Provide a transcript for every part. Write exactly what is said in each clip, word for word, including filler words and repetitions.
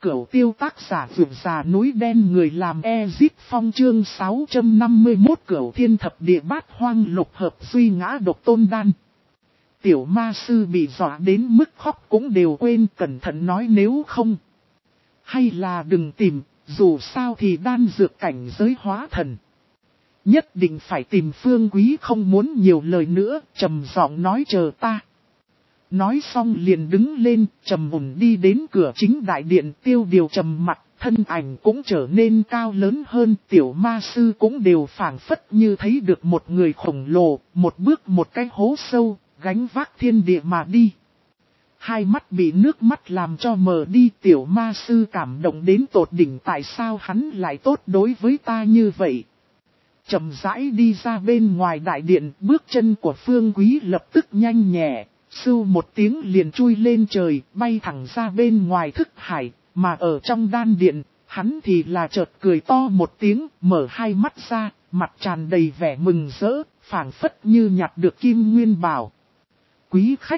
Cửu tiêu tác giả vượt già núi đen người làm Ezip Phong chương sáu trăm năm mươi mốt Cửu thiên thập địa bát hoang lục hợp duy ngã độc tôn đan. Tiểu ma sư bị dọa đến mức khóc cũng đều quên cẩn thận nói nếu không. Hay là đừng tìm, dù sao thì đan dược cảnh giới hóa thần. Nhất định phải tìm Phương Quý không muốn nhiều lời nữa, trầm giọng nói chờ ta. Nói xong liền đứng lên, trầm mùn đi đến cửa chính đại điện Tiêu Điều trầm mặt, thân ảnh cũng trở nên cao lớn hơn. Tiểu ma sư cũng đều phảng phất như thấy được một người khổng lồ, một bước một cái hố sâu, gánh vác thiên địa mà đi. Hai mắt bị nước mắt làm cho mờ đi, tiểu ma sư cảm động đến tột đỉnh, tại sao hắn lại tốt đối với ta như vậy. Chậm rãi đi ra bên ngoài đại điện, bước chân của Phương Quý lập tức nhanh nhẹ, sưu một tiếng liền chui lên trời, bay thẳng ra bên ngoài thức hải, mà ở trong đan điện, hắn thì là chợt cười to một tiếng, mở hai mắt ra, mặt tràn đầy vẻ mừng rỡ, phảng phất như nhặt được kim nguyên bảo. Quý khách.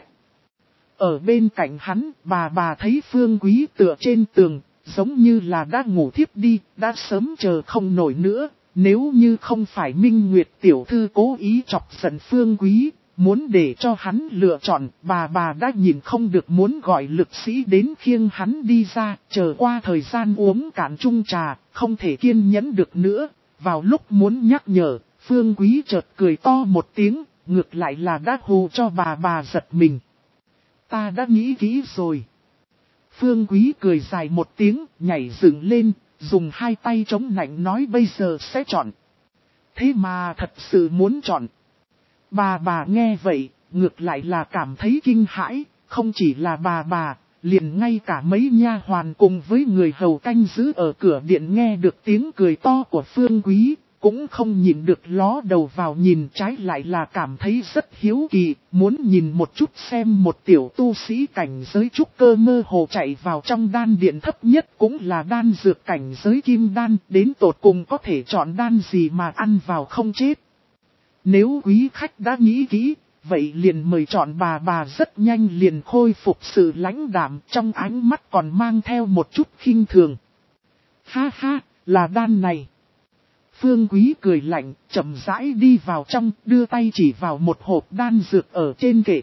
Ở bên cạnh hắn, bà bà thấy Phương Quý tựa trên tường, giống như là đã ngủ thiếp đi, đã sớm chờ không nổi nữa. Nếu như không phải Minh Nguyệt tiểu thư cố ý chọc giận Phương Quý, muốn để cho hắn lựa chọn, bà bà đã nhìn không được muốn gọi lực sĩ đến khiêng hắn đi ra, chờ qua thời gian uống cạn chung trà, không thể kiên nhẫn được nữa. Vào lúc muốn nhắc nhở, Phương Quý chợt cười to một tiếng, ngược lại là đã hù cho bà bà giật mình. Ta đã nghĩ kỹ rồi. Phương Quý cười dài một tiếng, nhảy dựng lên, dùng hai tay chống nạnh nói bây giờ sẽ chọn. Thế mà thật sự muốn chọn. Bà bà nghe vậy, ngược lại là cảm thấy kinh hãi, không chỉ là bà bà, liền ngay cả mấy nha hoàn cùng với người hầu canh giữ ở cửa điện nghe được tiếng cười to của Phương Quý, cũng không nhìn được ló đầu vào nhìn, trái lại là cảm thấy rất hiếu kỳ, muốn nhìn một chút xem một tiểu tu sĩ cảnh giới trúc cơ mơ hồ chạy vào trong đan điện thấp nhất cũng là đan dược cảnh giới kim đan, đến tột cùng có thể chọn đan gì mà ăn vào không chết. Nếu quý khách đã nghĩ kỹ, vậy liền mời chọn. Bà bà rất nhanh liền khôi phục sự lãnh đạm, trong ánh mắt còn mang theo một chút khinh thường. Ha ha, là đan này. Phương Quý cười lạnh, chậm rãi đi vào trong, đưa tay chỉ vào một hộp đan dược ở trên kệ.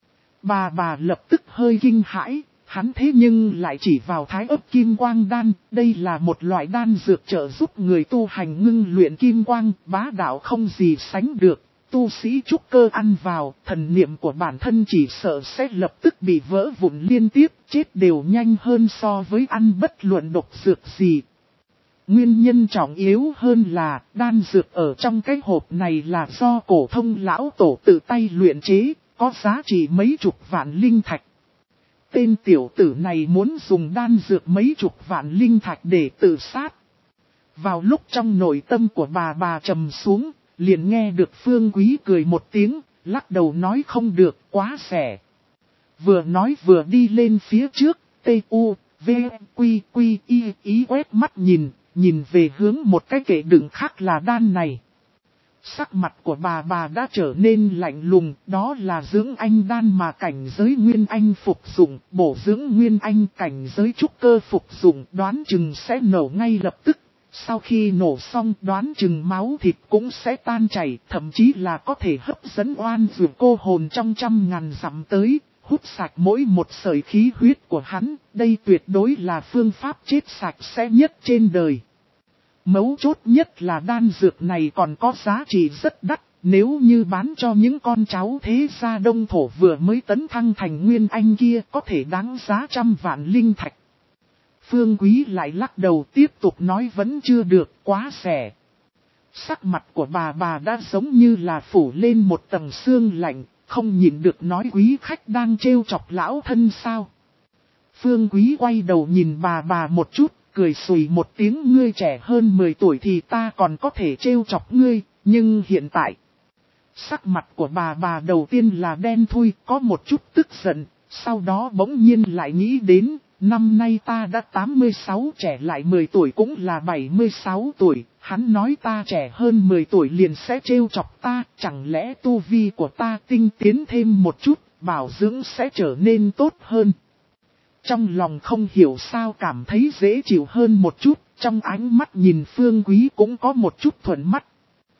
Bà bà lập tức hơi kinh hãi, hắn thế nhưng lại chỉ vào thái ấp kim quang đan, đây là một loại đan dược trợ giúp người tu hành ngưng luyện kim quang, bá đạo không gì sánh được. Tu sĩ trúc cơ ăn vào, thần niệm của bản thân chỉ sợ sẽ lập tức bị vỡ vụn liên tiếp, chết đều nhanh hơn so với ăn bất luận độc dược gì. Nguyên nhân trọng yếu hơn là, đan dược ở trong cái hộp này là do cổ thông lão tổ tự tay luyện chế, có giá trị mấy chục vạn linh thạch. Tên tiểu tử này muốn dùng đan dược mấy chục vạn linh thạch để tự sát. Vào lúc trong nội tâm của bà bà trầm xuống, liền nghe được Phương Quý cười một tiếng, lắc đầu nói không được, quá rẻ. Vừa nói vừa đi lên phía trước, T U V Quy Quy Y ý quét mắt nhìn. Nhìn về hướng một cái kệ đựng khác là đan này. Sắc mặt của bà bà đã trở nên lạnh lùng, đó là dưỡng anh đan mà cảnh giới Nguyên Anh phục dụng, bổ dưỡng Nguyên Anh cảnh giới trúc cơ phục dụng, đoán chừng sẽ nổ ngay lập tức. Sau khi nổ xong đoán chừng máu thịt cũng sẽ tan chảy, thậm chí là có thể hấp dẫn oan dược cô hồn trong trăm ngàn dặm tới. Hút sạch mỗi một sợi khí huyết của hắn, đây tuyệt đối là phương pháp chết sạch sẽ nhất trên đời. Mấu chốt nhất là đan dược này còn có giá trị rất đắt, nếu như bán cho những con cháu thế gia đông thổ vừa mới tấn thăng thành Nguyên Anh kia có thể đáng giá trăm vạn linh thạch. Phương Quý lại lắc đầu tiếp tục nói vẫn chưa được, quá rẻ. Sắc mặt của bà bà đã giống như là phủ lên một tầng sương lạnh. Không nhìn được nói quý khách đang trêu chọc lão thân sao. Phương Quý quay đầu nhìn bà bà một chút, cười xùy một tiếng ngươi trẻ hơn mười tuổi thì ta còn có thể trêu chọc ngươi, nhưng hiện tại. Sắc mặt của bà bà đầu tiên là đen thui, có một chút tức giận, sau đó bỗng nhiên lại nghĩ đến, năm nay ta đã tám mươi sáu trẻ lại mười tuổi cũng là bảy mươi sáu tuổi. Hắn nói ta trẻ hơn mười tuổi liền sẽ trêu chọc ta, chẳng lẽ tu vi của ta tinh tiến thêm một chút, bảo dưỡng sẽ trở nên tốt hơn. trong lòng không hiểu sao cảm thấy dễ chịu hơn một chút, trong ánh mắt nhìn Phương Quý cũng có một chút thuận mắt.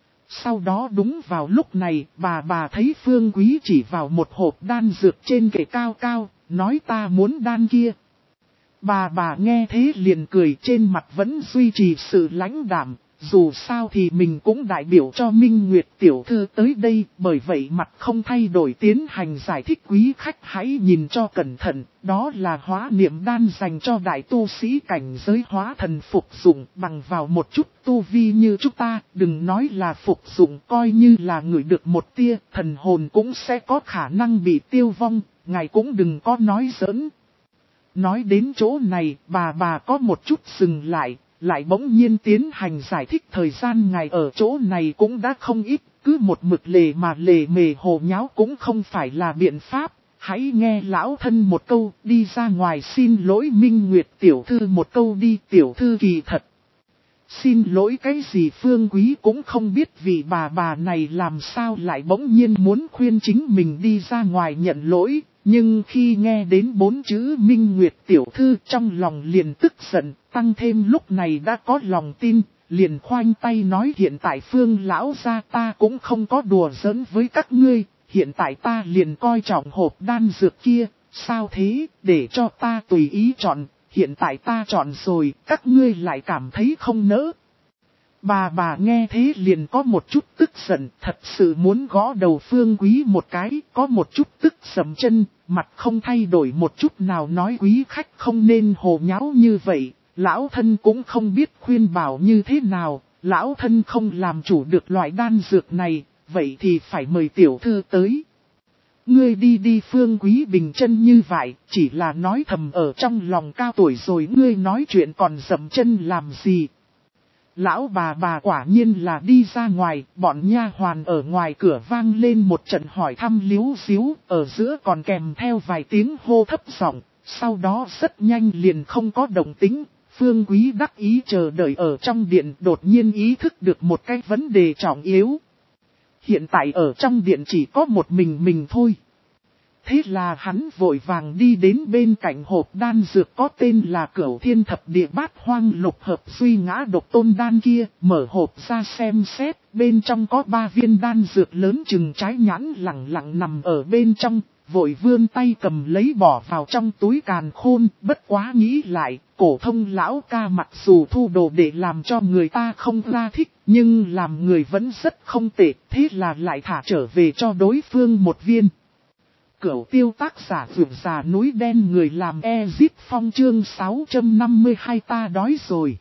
Sau đó đúng vào lúc này, bà bà thấy Phương Quý chỉ vào một hộp đan dược trên kệ cao cao, nói ta muốn đan kia. Bà bà nghe thế liền cười, trên mặt vẫn duy trì sự lãnh đạm, dù sao thì mình cũng đại biểu cho Minh Nguyệt tiểu thư tới đây, bởi vậy mặt không thay đổi tiến hành giải thích. Quý khách hãy nhìn cho cẩn thận, đó là hóa niệm đan dành cho đại tu sĩ cảnh giới hóa thần phục dụng, bằng vào một chút tu vi như chúng ta, đừng nói là phục dụng, coi như là ngửi được một tia, thần hồn cũng sẽ có khả năng bị tiêu vong, ngài cũng đừng có nói giỡn. Nói đến chỗ này, bà bà có một chút dừng lại, lại bỗng nhiên tiến hành giải thích. Thời gian ngài ở chỗ này cũng đã không ít, cứ một mực lề mà lề mề hồ nháo cũng không phải là biện pháp. Hãy nghe lão thân một câu, đi ra ngoài xin lỗi Minh Nguyệt tiểu thư một câu đi, tiểu thư kỳ thật. Xin lỗi cái gì? Phương Quý cũng không biết vì bà bà này làm sao lại bỗng nhiên muốn khuyên chính mình đi ra ngoài nhận lỗi. Nhưng khi nghe đến bốn chữ Minh Nguyệt tiểu thư trong lòng liền tức giận, tăng thêm lúc này đã có lòng tin, liền khoanh tay nói hiện tại Phương lão gia ta cũng không có đùa giỡn với các ngươi, hiện tại ta liền coi trọng hộp đan dược kia, sao thế, để cho ta tùy ý chọn, hiện tại ta chọn rồi, các ngươi lại cảm thấy không nỡ. Bà bà nghe thế liền có một chút tức giận, thật sự muốn gõ đầu Phương Quý một cái, có một chút tức sầm chân, mặt không thay đổi một chút nào nói quý khách không nên hồ nháo như vậy, lão thân cũng không biết khuyên bảo như thế nào, lão thân không làm chủ được loại đan dược này, vậy thì phải mời tiểu thư tới. Ngươi đi đi. Phương Quý bình chân như vậy, chỉ là nói thầm ở trong lòng, cao tuổi rồi ngươi nói chuyện còn dậm chân làm gì. Lão bà bà quả nhiên là đi ra ngoài, bọn nha hoàn ở ngoài cửa vang lên một trận hỏi thăm líu xíu, ở giữa còn kèm theo vài tiếng hô thấp giọng, sau đó rất nhanh liền không có động tĩnh. Phương Quý đắc ý chờ đợi ở trong điện, đột nhiên ý thức được một cái vấn đề trọng yếu. Hiện tại ở trong điện chỉ có một mình mình thôi. Thế là hắn vội vàng đi đến bên cạnh hộp đan dược có tên là Cửu Thiên Thập Địa Bát Hoang Lục Hợp Duy Ngã Độc Tôn đan kia, mở hộp ra xem xét, bên trong có ba viên đan dược lớn chừng trái nhãn lẳng lặng nằm ở bên trong, vội vươn tay cầm lấy bỏ vào trong túi càn khôn. Bất quá nghĩ lại, cổ thông lão ca mặc dù thu đồ để làm cho người ta không ra thích, nhưng làm người vẫn rất không tệ, thế là lại thả trở về cho đối phương một viên. Cửu Tiêu tác giả Vượt Già Núi Đen, người làm Ezip Phong, chương sáu trăm năm mươi hai ta đói rồi.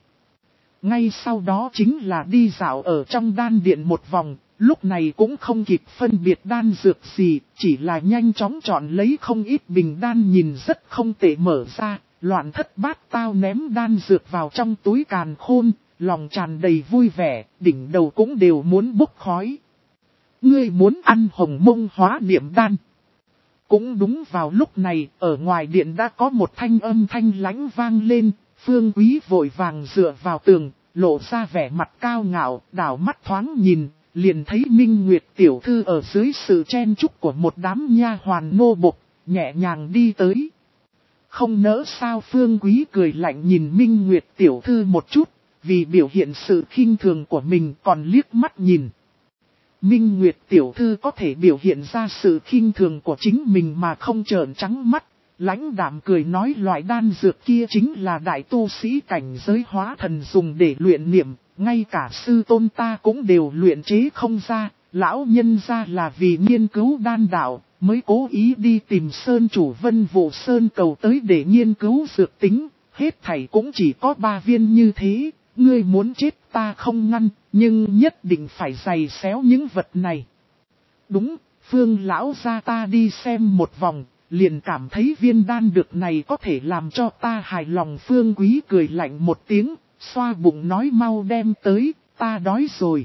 Ngay sau đó chính là đi dạo ở trong đan điện một vòng, lúc này cũng không kịp phân biệt đan dược gì, chỉ là nhanh chóng chọn lấy không ít bình đan nhìn rất không tệ mở ra, loạn thất bát tao ném đan dược vào trong túi càn khôn, lòng tràn đầy vui vẻ, đỉnh đầu cũng đều muốn bốc khói. Ngươi muốn ăn hồng mông hóa niệm đan? Cũng đúng vào lúc này, ở ngoài điện đã có một thanh âm thanh lãnh vang lên, Phương Quý vội vàng dựa vào tường, lộ ra vẻ mặt cao ngạo, đảo mắt thoáng nhìn, liền thấy Minh Nguyệt tiểu thư ở dưới sự chen chúc của một đám nha hoàn nô bộc, nhẹ nhàng đi tới. Không nỡ sao? Phương Quý cười lạnh nhìn Minh Nguyệt tiểu thư một chút, vì biểu hiện sự khinh thường của mình còn liếc mắt nhìn. Minh Nguyệt tiểu thư có thể biểu hiện ra sự khinh thường của chính mình mà không trợn trắng mắt, lãnh đạm cười nói loại đan dược kia chính là đại tu sĩ cảnh giới hóa thần dùng để luyện niệm, ngay cả sư tôn ta cũng đều luyện chế không ra, lão nhân ra là vì nghiên cứu đan đạo, mới cố ý đi tìm Sơn chủ Vân Vũ Sơn cầu tới để nghiên cứu dược tính, hết thảy cũng chỉ có ba viên như thế. Ngươi muốn chết ta không ngăn, nhưng nhất định phải giày xéo những vật này. Đúng, Phương lão gia ta đi xem một vòng, liền cảm thấy viên đan dược này có thể làm cho ta hài lòng. Phương Quý cười lạnh một tiếng, xoa bụng nói mau đem tới, ta đói rồi.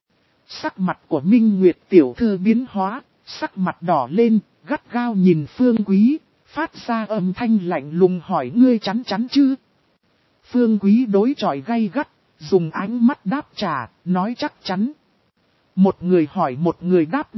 Sắc mặt của Minh Nguyệt tiểu thư biến hóa, sắc mặt đỏ lên, gắt gao nhìn Phương Quý, phát ra âm thanh lạnh lùng hỏi ngươi chắn chắn chứ? Phương Quý đối chọi gay gắt, dùng ánh mắt đáp trả, nói chắc chắn. Một người hỏi một người đáp này,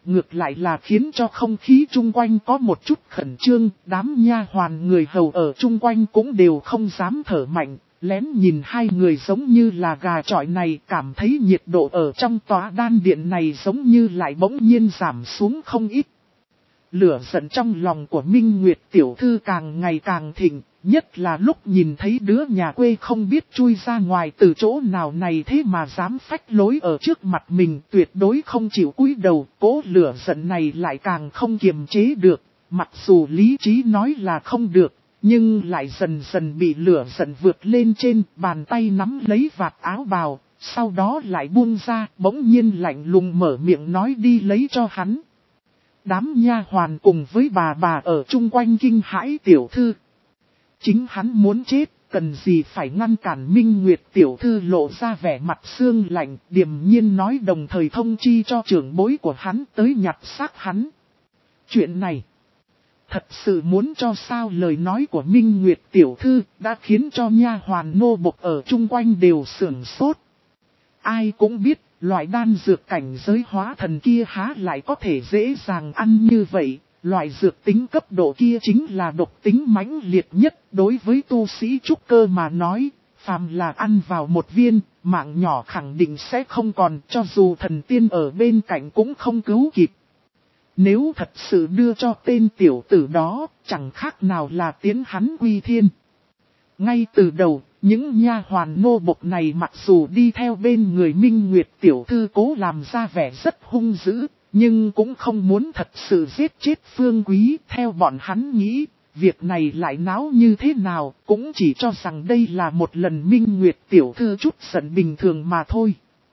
ngược lại là khiến cho không khí chung quanh có một chút khẩn trương, đám nha hoàn người hầu ở chung quanh cũng đều không dám thở mạnh, lén nhìn hai người giống như là gà chọi này, cảm thấy nhiệt độ ở trong tòa đan điện này giống như lại bỗng nhiên giảm xuống không ít. Lửa giận trong lòng của Minh Nguyệt tiểu thư càng ngày càng thịnh, nhất là lúc nhìn thấy đứa nhà quê không biết chui ra ngoài từ chỗ nào này thế mà dám phách lối ở trước mặt mình, tuyệt đối không chịu cúi đầu. Cố lửa giận này lại càng không kiềm chế được, mặc dù lý trí nói là không được, nhưng lại dần dần bị lửa giận vượt lên trên, bàn tay nắm lấy vạt áo bào, sau đó lại buông ra, bỗng nhiên lạnh lùng mở miệng nói đi lấy cho hắn. Đám nha hoàn cùng với bà bà ở chung quanh kinh hãi tiểu thư. Chính hắn muốn chết, cần gì phải ngăn cản. Minh Nguyệt tiểu thư lộ ra vẻ mặt xương lạnh, điềm nhiên nói, đồng thời thông chi cho trưởng bối của hắn tới nhặt xác hắn. Chuyện này, thật sự muốn cho sao? Lời nói của Minh Nguyệt tiểu thư đã khiến cho nha hoàn nô bộc ở chung quanh đều sửng sốt. Ai cũng biết, loại đan dược cảnh giới hóa thần kia há lại có thể dễ dàng ăn như vậy. Loại dược tính cấp độ kia chính là độc tính mãnh liệt nhất, đối với tu sĩ trúc cơ mà nói, phàm là ăn vào một viên, mạng nhỏ khẳng định sẽ không còn, cho dù thần tiên ở bên cạnh cũng không cứu kịp. Nếu thật sự đưa cho tên tiểu tử đó, chẳng khác nào là tiến hắn quy thiên. Ngay từ đầu, những nha hoàn nô bộc này mặc dù đi theo bên người Minh Nguyệt tiểu thư cố làm ra vẻ rất hung dữ, nhưng cũng không muốn thật sự giết chết Phương Quý. Theo bọn hắn nghĩ, việc này lại náo như thế nào, cũng chỉ cho rằng đây là một lần Minh Nguyệt tiểu thư chút giận bình thường mà thôi.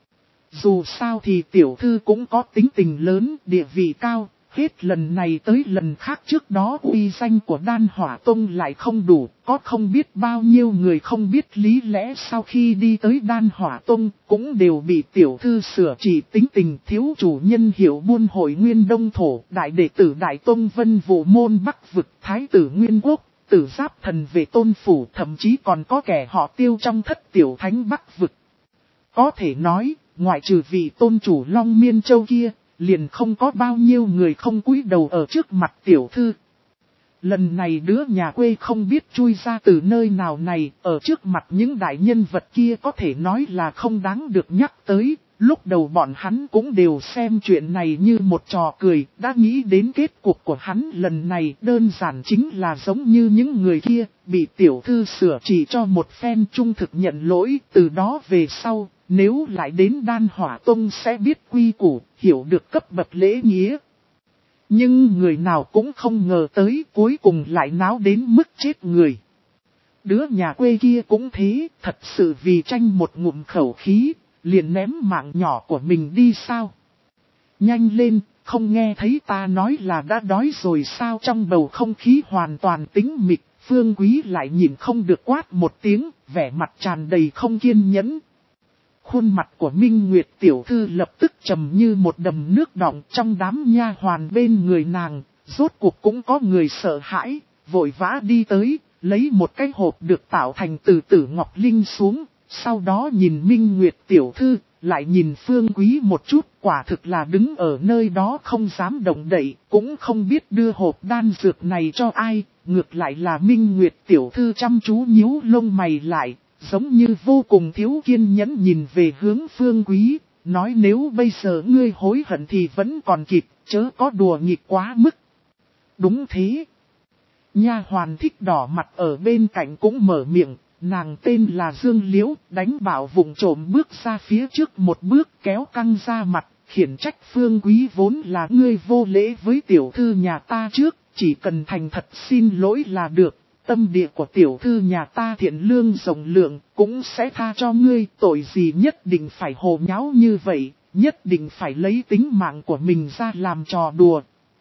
Dù sao thì tiểu thư cũng có tính tình lớn, địa vị cao, hết lần này tới lần khác trước đó uy danh của Đan Hỏa Tông lại không đủ, có không biết bao nhiêu người không biết lý lẽ sau khi đi tới Đan Hỏa Tông cũng đều bị tiểu thư sửa trị tính tình. Thiếu chủ nhân hiệu buôn hội Nguyên Đông Thổ, đại đệ tử Đại Tông Vân Vũ Môn Bắc Vực, Thái tử Nguyên Quốc, tử Giáp Thần về Tôn Phủ, thậm chí còn có kẻ họ Tiêu trong thất tiểu thánh Bắc Vực. Có thể nói, ngoại trừ vị tôn chủ Long Miên Châu kia, liền không có bao nhiêu người không cúi đầu ở trước mặt tiểu thư. Lần này đứa nhà quê không biết chui ra từ nơi nào này, ở trước mặt những đại nhân vật kia có thể nói là không đáng được nhắc tới. Lúc đầu bọn hắn cũng đều xem chuyện này như một trò cười, đã nghĩ đến kết cục của hắn lần này đơn giản chính là giống như những người kia, bị tiểu thư sửa chỉ cho một phen trung thực nhận lỗi. Từ đó về sau, nếu lại đến Đan Hỏa Tông sẽ biết quy củ, hiểu được cấp bậc lễ nghĩa. Nhưng người nào cũng không ngờ tới cuối cùng lại náo đến mức chết người. Đứa nhà quê kia cũng thế, thật sự vì tranh một ngụm khẩu khí, liền ném mạng nhỏ của mình đi sao? Nhanh lên, không nghe thấy ta nói là đã đói rồi sao? Trong bầu không khí hoàn toàn tĩnh mịch, Phương Quý lại nhìn không được quát một tiếng, vẻ mặt tràn đầy không kiên nhẫn. Khuôn mặt của Minh Nguyệt tiểu thư lập tức trầm như một đầm nước đọng. Trong đám nha hoàn bên người nàng, rốt cuộc cũng có người sợ hãi, vội vã đi tới, lấy một cái hộp được tạo thành từ tử ngọc linh xuống. Sau đó nhìn Minh Nguyệt tiểu thư, lại nhìn Phương Quý một chút, quả thực là đứng ở nơi đó không dám động đậy, cũng không biết đưa hộp đan dược này cho ai. Ngược lại là Minh Nguyệt tiểu thư chăm chú nhíu lông mày lại, giống như vô cùng thiếu kiên nhẫn nhìn về hướng Phương Quý, nói nếu bây giờ ngươi hối hận thì vẫn còn kịp, chớ có đùa nghịch quá mức. Đúng thế. Nha hoàn thích đỏ mặt ở bên cạnh cũng mở miệng, nàng tên là Dương Liễu, đánh bảo vụng trộm bước ra phía trước một bước kéo căng ra mặt, khiển trách Phương Quý vốn là ngươi vô lễ với tiểu thư nhà ta trước, chỉ cần thành thật xin lỗi là được. Tâm địa của tiểu thư nhà ta thiện lương rộng lượng, cũng sẽ tha cho ngươi. Tội gì nhất định phải hồ nháo như vậy, nhất định phải lấy tính mạng của mình ra làm trò đùa.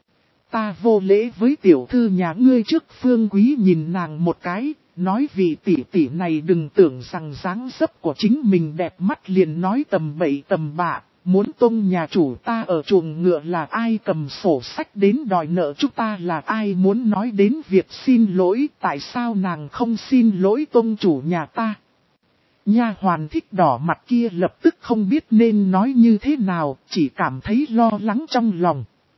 Ta vô lễ với tiểu thư nhà ngươi trước. Phương Quý nhìn nàng một cái, nói vì tỷ tỷ này đừng tưởng rằng dáng dấp của chính mình đẹp mắt liền nói tầm bậy tầm bạ. Muốn tung nhà chủ ta ở chuồng ngựa là ai, cầm sổ sách đến đòi nợ chúng ta là ai, muốn nói đến việc xin lỗi, tại sao nàng không xin lỗi tung chủ nhà ta. Nha hoàn thích đỏ mặt kia lập tức không biết nên nói như thế nào, chỉ cảm thấy lo lắng trong lòng.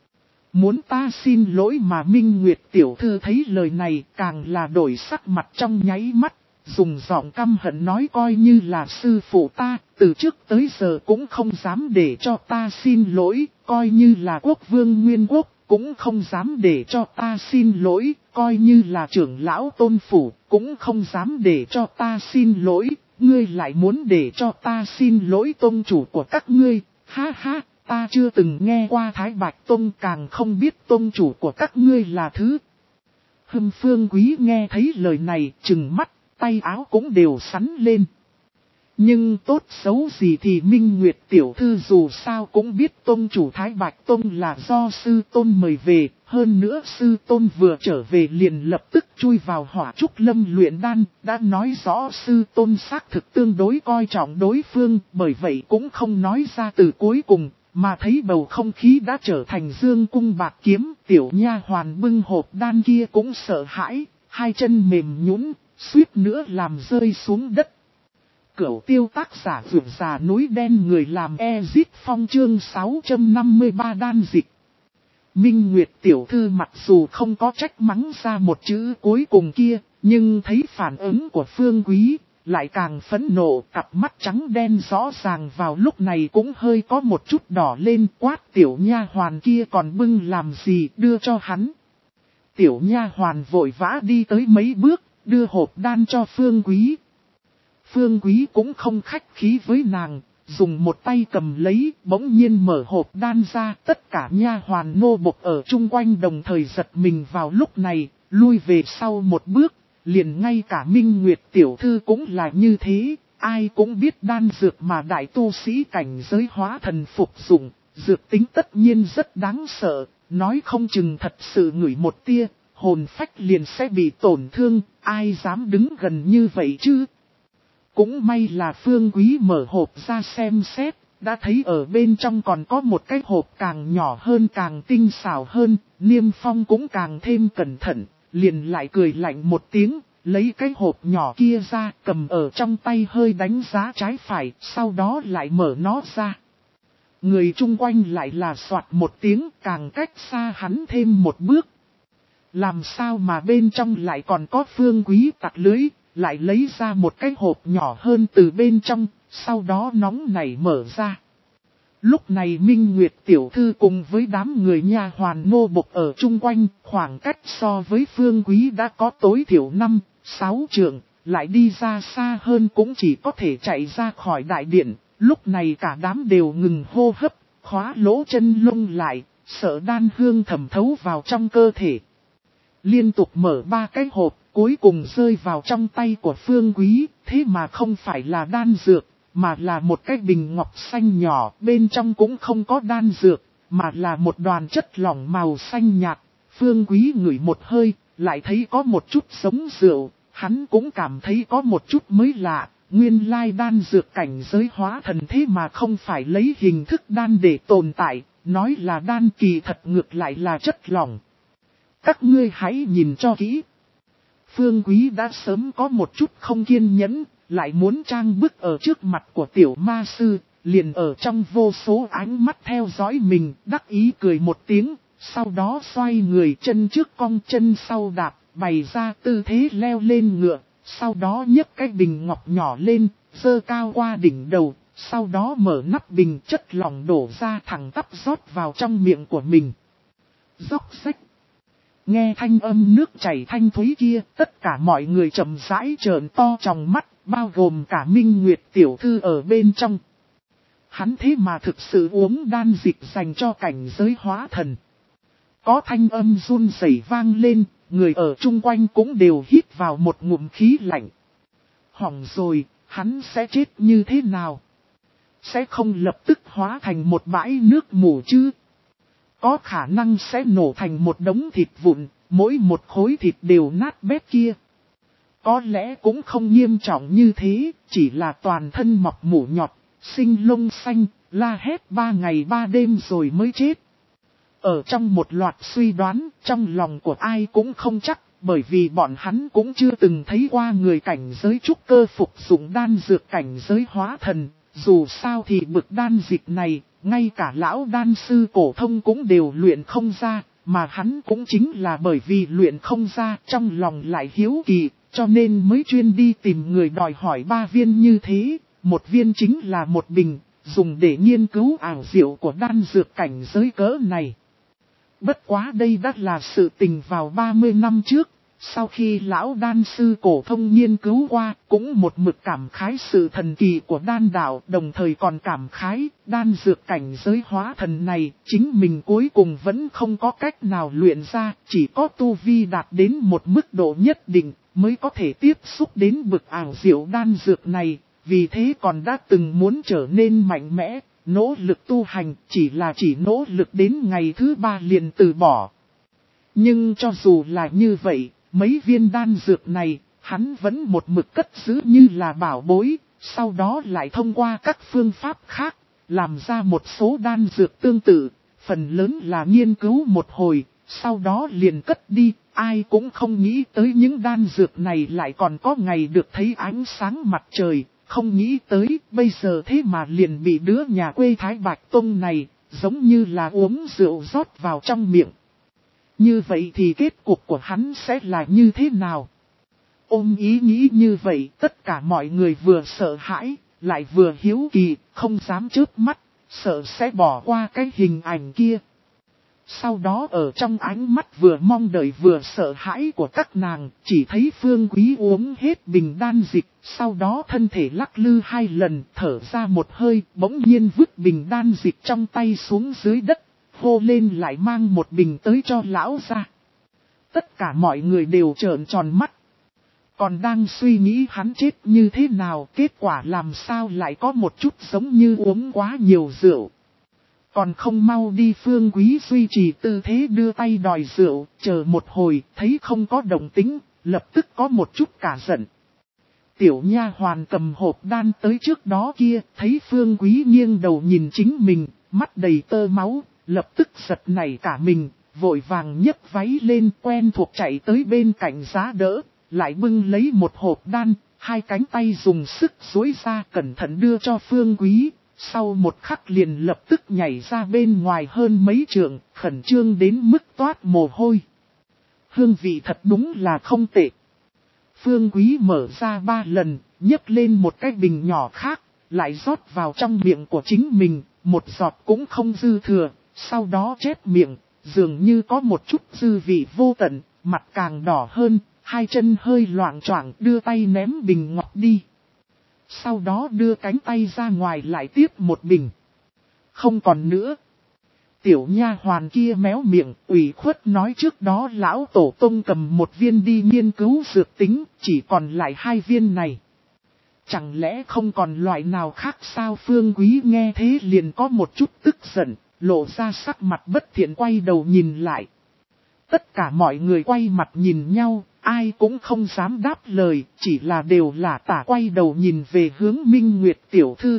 Muốn ta xin lỗi mà Minh Nguyệt tiểu thư thấy lời này càng là đổi sắc mặt trong nháy mắt, dùng giọng căm hận nói coi như là sư phụ ta, từ trước tới giờ cũng không dám để cho ta xin lỗi, coi như là quốc vương nguyên quốc, cũng không dám để cho ta xin lỗi, coi như là trưởng lão tôn phủ, cũng không dám để cho ta xin lỗi, ngươi lại muốn để cho ta xin lỗi tôn chủ của các ngươi, ha ha. Ta chưa từng nghe qua Thái Bạch Tông, càng không biết tông chủ của các ngươi là thứ. Hưng Phương Quý nghe thấy lời này, trừng mắt, tay áo cũng đều sắn lên. Nhưng tốt xấu gì thì Minh Nguyệt tiểu thư dù sao cũng biết tông chủ Thái Bạch Tông là do sư tôn mời về, hơn nữa sư tôn vừa trở về liền lập tức chui vào hỏa trúc lâm luyện đan, đã nói rõ sư tôn xác thực tương đối coi trọng đối phương, bởi vậy cũng không nói ra từ cuối cùng. Mà thấy bầu không khí đã trở thành dương cung bạc kiếm, tiểu nha hoàn bưng hộp đan kia cũng sợ hãi, hai chân mềm nhũn, suýt nữa làm rơi xuống đất. Cửu tiêu tác giả vượt già núi đen, người làm Ezit Phong chương sáu trăm năm mươi ba đan dịch. Minh Nguyệt tiểu thư mặc dù không có trách mắng ra một chữ cuối cùng kia, nhưng thấy phản ứng của Phương Quý, lại càng phẫn nộ, cặp mắt trắng đen rõ ràng vào lúc này cũng hơi có một chút đỏ lên, quát tiểu nha hoàn kia còn bưng làm gì, đưa cho hắn. Tiểu nha hoàn vội vã đi tới mấy bước, đưa hộp đan cho Phương Quý. Phương Quý cũng không khách khí với nàng, dùng một tay cầm lấy, bỗng nhiên mở hộp đan ra, tất cả nha hoàn nô bộc ở chung quanh đồng thời giật mình vào lúc này, lui về sau một bước. Liền ngay cả Minh Nguyệt tiểu thư cũng là như thế, ai cũng biết đan dược mà đại tu sĩ cảnh giới hóa thần phục dụng, dược tính tất nhiên rất đáng sợ, nói không chừng thật sự ngửi một tia, hồn phách liền sẽ bị tổn thương, ai dám đứng gần như vậy chứ. Cũng may là Phương Quý mở hộp ra xem xét, đã thấy ở bên trong còn có một cái hộp càng nhỏ hơn càng tinh xảo hơn, Niêm Phong cũng càng thêm cẩn thận. Liền lại cười lạnh một tiếng, lấy cái hộp nhỏ kia ra, cầm ở trong tay hơi đánh giá trái phải, sau đó lại mở nó ra. Người chung quanh lại là soạt một tiếng, càng cách xa hắn thêm một bước. Làm sao mà bên trong lại còn có Phương Quý tặc lưới, lại lấy ra một cái hộp nhỏ hơn từ bên trong, sau đó nóng nảy mở ra. Lúc này Minh Nguyệt tiểu thư cùng với đám người nha hoàn nô bộc ở chung quanh, khoảng cách so với Phương Quý đã có tối thiểu năm, sáu trượng, lại đi ra xa hơn cũng chỉ có thể chạy ra khỏi đại điện. Lúc này cả đám đều ngừng hô hấp, khóa lỗ chân lông lại, sợ đan hương thẩm thấu vào trong cơ thể. Liên tục mở ba cái hộp, cuối cùng rơi vào trong tay của Phương Quý, thế mà không phải là đan dược. Mà là một cái bình ngọc xanh nhỏ, bên trong cũng không có đan dược, mà là một đoàn chất lỏng màu xanh nhạt. Phương Quý ngửi một hơi, lại thấy có một chút giống rượu, hắn cũng cảm thấy có một chút mới lạ, nguyên lai đan dược cảnh giới hóa thần thế mà không phải lấy hình thức đan để tồn tại, nói là đan kỳ thật ngược lại là chất lỏng. Các ngươi hãy nhìn cho kỹ. Phương Quý đã sớm có một chút không kiên nhẫn. Lại muốn trang bức ở trước mặt của tiểu ma sư, liền ở trong vô số ánh mắt theo dõi mình, đắc ý cười một tiếng, sau đó xoay người chân trước cong chân sau đạp, bày ra tư thế leo lên ngựa, sau đó nhấc cái bình ngọc nhỏ lên, giơ cao qua đỉnh đầu, sau đó mở nắp bình chất lỏng đổ ra thẳng tắp rót vào trong miệng của mình. Róc rách. Nghe thanh âm nước chảy thanh thúy kia, tất cả mọi người chậm rãi trợn to trong mắt. Bao gồm cả Minh Nguyệt tiểu thư ở bên trong. Hắn thế mà thực sự uống đan dịch dành cho cảnh giới hóa thần. Có thanh âm run rẩy vang lên, người ở chung quanh cũng đều hít vào một ngụm khí lạnh. Hỏng rồi, hắn sẽ chết như thế nào? Sẽ không lập tức hóa thành một bãi nước mù chứ? Có khả năng sẽ nổ thành một đống thịt vụn, mỗi một khối thịt đều nát bét kia. Có lẽ cũng không nghiêm trọng như thế, chỉ là toàn thân mọc mủ nhọt, sinh lông xanh, la hét ba ngày ba đêm rồi mới chết. Ở trong một loạt suy đoán, trong lòng của ai cũng không chắc, bởi vì bọn hắn cũng chưa từng thấy qua người cảnh giới trúc cơ phục dụng đan dược cảnh giới hóa thần. Dù sao thì bực đan dịch này, ngay cả lão đan sư cổ thông cũng đều luyện không ra, mà hắn cũng chính là bởi vì luyện không ra trong lòng lại hiếu kỳ, cho nên mới chuyên đi tìm người đòi hỏi ba viên như thế, một viên chính là một bình, dùng để nghiên cứu ảo diệu của đan dược cảnh giới cỡ này. Bất quá đây đã là sự tình vào ba mươi năm trước, sau khi lão đan sư cổ thông nghiên cứu qua, cũng một mực cảm khái sự thần kỳ của đan đạo, đồng thời còn cảm khái đan dược cảnh giới hóa thần này, chính mình cuối cùng vẫn không có cách nào luyện ra, chỉ có tu vi đạt đến một mức độ nhất định, mới có thể tiếp xúc đến bực ảo diệu đan dược này, vì thế còn đã từng muốn trở nên mạnh mẽ, nỗ lực tu hành, chỉ là chỉ nỗ lực đến ngày thứ ba liền từ bỏ. Nhưng cho dù là như vậy, mấy viên đan dược này, hắn vẫn một mực cất giữ như là bảo bối, sau đó lại thông qua các phương pháp khác, làm ra một số đan dược tương tự, phần lớn là nghiên cứu một hồi, sau đó liền cất đi, ai cũng không nghĩ tới những đan dược này lại còn có ngày được thấy ánh sáng mặt trời, không nghĩ tới bây giờ thế mà liền bị đứa nhà quê Thái Bạch Tông này, giống như là uống rượu rót vào trong miệng. Như vậy thì kết cục của hắn sẽ là như thế nào? Ôm ý nghĩ như vậy, tất cả mọi người vừa sợ hãi, lại vừa hiếu kỳ, không dám chớp mắt, sợ sẽ bỏ qua cái hình ảnh kia. Sau đó ở trong ánh mắt vừa mong đợi vừa sợ hãi của các nàng, chỉ thấy Phương Quý uống hết bình đan dịch, sau đó thân thể lắc lư hai lần, thở ra một hơi, bỗng nhiên vứt bình đan dịch trong tay xuống dưới đất, hô lên lại mang một bình tới cho lão ra. Tất cả mọi người đều trợn tròn mắt. Còn đang suy nghĩ hắn chết như thế nào, kết quả làm sao lại có một chút giống như uống quá nhiều rượu. Còn không mau đi. Phương Quý duy trì tư thế đưa tay đòi rượu, chờ một hồi, thấy không có động tĩnh, lập tức có một chút cả giận. Tiểu nha hoàn cầm hộp đan tới trước đó kia, thấy Phương Quý nghiêng đầu nhìn chính mình, mắt đầy tơ máu, lập tức giật nảy cả mình, vội vàng nhấc váy lên quen thuộc chạy tới bên cạnh giá đỡ, lại bưng lấy một hộp đan, hai cánh tay dùng sức duỗi ra cẩn thận đưa cho Phương Quý. Sau một khắc liền lập tức nhảy ra bên ngoài hơn mấy trượng, khẩn trương đến mức toát mồ hôi. Hương vị thật đúng là không tệ. Phương Quý mở ra ba lần, nhấc lên một cái bình nhỏ khác, lại rót vào trong miệng của chính mình, một giọt cũng không dư thừa, sau đó chép miệng, dường như có một chút dư vị vô tận, mặt càng đỏ hơn, hai chân hơi loạng choạng đưa tay ném bình ngọt đi. Sau đó đưa cánh tay ra ngoài lại tiếp một bình. Không còn nữa. Tiểu nha hoàn kia méo miệng, ủy khuất nói trước đó lão tổ tông cầm một viên đi nghiên cứu dược tính, chỉ còn lại hai viên này. Chẳng lẽ không còn loại nào khác sao? Phương Quý nghe thế liền có một chút tức giận, lộ ra sắc mặt bất thiện quay đầu nhìn lại. Tất cả mọi người quay mặt nhìn nhau, ai cũng không dám đáp lời, chỉ là đều là tả quay đầu nhìn về hướng Minh Nguyệt tiểu thư.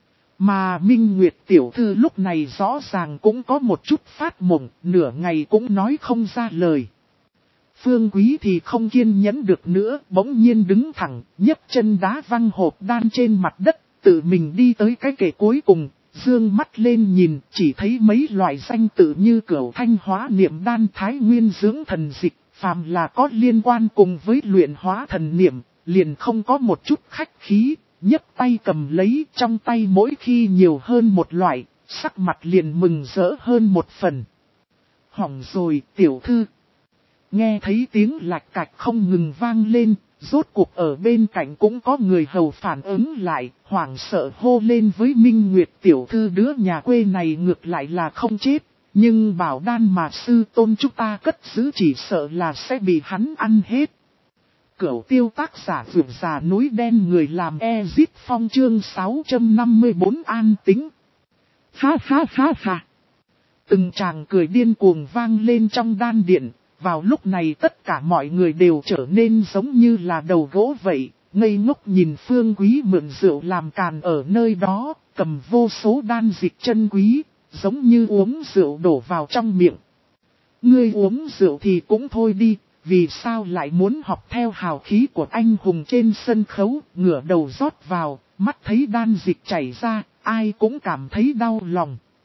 Mà Minh Nguyệt tiểu thư lúc này rõ ràng cũng có một chút phát mộng, nửa ngày cũng nói không ra lời. Phương Quý thì không kiên nhẫn được nữa, bỗng nhiên đứng thẳng, nhấc chân đá văng hộp đan trên mặt đất, tự mình đi tới cái kệ cuối cùng, dương mắt lên nhìn, chỉ thấy mấy loại danh tự như Cửu Thanh Hóa Niệm Đan, Thái Nguyên Dưỡng Thần Dịch, phàm là có liên quan cùng với luyện hóa thần niệm, liền không có một chút khách khí, nhấc tay cầm lấy, trong tay mỗi khi nhiều hơn một loại, sắc mặt liền mừng rỡ hơn một phần. Hỏng rồi, tiểu thư. Nghe thấy tiếng lạch cạch không ngừng vang lên, rốt cuộc ở bên cạnh cũng có người hầu phản ứng lại, hoảng sợ hô lên với Minh Nguyệt tiểu thư, đứa nhà quê này ngược lại là không chết, nhưng bảo đan mà sư tôn chúng ta cất giữ chỉ sợ là sẽ bị hắn ăn hết. Cửu Tiêu tác giả vượt già núi đen, người làm Ezit Phong, chương sáu trăm năm mươi tư an tính. Ha ha ha ha. Từng tràng cười điên cuồng vang lên trong đan điện. Vào lúc này tất cả mọi người đều trở nên giống như là đầu gỗ vậy, ngây ngốc nhìn Phương Quý mượn rượu làm càn ở nơi đó, cầm vô số đan dịch chân quý, giống như uống rượu đổ vào trong miệng. Ngươi uống rượu thì cũng thôi đi, vì sao lại muốn học theo hào khí của anh hùng trên sân khấu, ngửa đầu rót vào, mắt thấy đan dịch chảy ra, ai cũng cảm thấy đau lòng.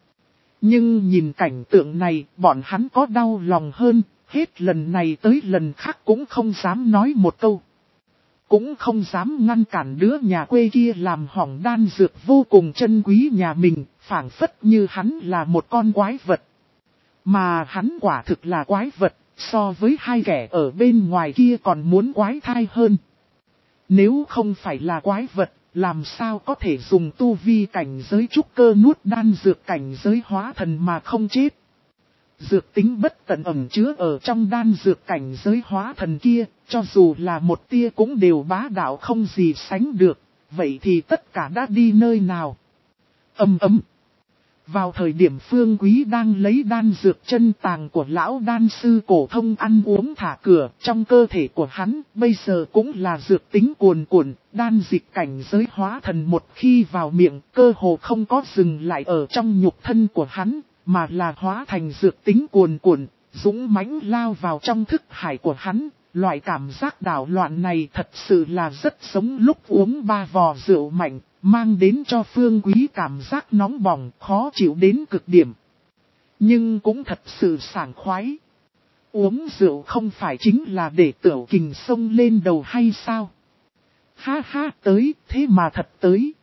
Nhưng nhìn cảnh tượng này, bọn hắn có đau lòng hơn, hết lần này tới lần khác cũng không dám nói một câu. Cũng không dám ngăn cản đứa nhà quê kia làm hỏng đan dược vô cùng chân quý nhà mình, phảng phất như hắn là một con quái vật. Mà hắn quả thực là quái vật, so với hai kẻ ở bên ngoài kia còn muốn quái thai hơn. Nếu không phải là quái vật, làm sao có thể dùng tu vi cảnh giới trúc cơ nuốt đan dược cảnh giới hóa thần mà không chết. Dược tính bất tận ẩn chứa ở trong đan dược cảnh giới hóa thần kia, cho dù là một tia cũng đều bá đạo không gì sánh được, vậy thì tất cả đã đi nơi nào? Ầm ầm. Vào thời điểm Phương Quý đang lấy đan dược chân tàng của lão đan sư cổ thông ăn uống thả cửa, trong cơ thể của hắn bây giờ cũng là dược tính cuồn cuộn, đan dịch cảnh giới hóa thần một khi vào miệng, cơ hồ không có dừng lại ở trong nhục thân của hắn, mà là hóa thành dược tính cuồn cuộn, dũng mãnh lao vào trong thức hải của hắn. Loại cảm giác đảo loạn này thật sự là rất giống lúc uống ba vò rượu mạnh, mang đến cho Phương Quý cảm giác nóng bỏng, khó chịu đến cực điểm. Nhưng cũng thật sự sảng khoái. Uống rượu không phải chính là để tiểu kình sông lên đầu hay sao? Ha ha, tới, thế mà thật tới.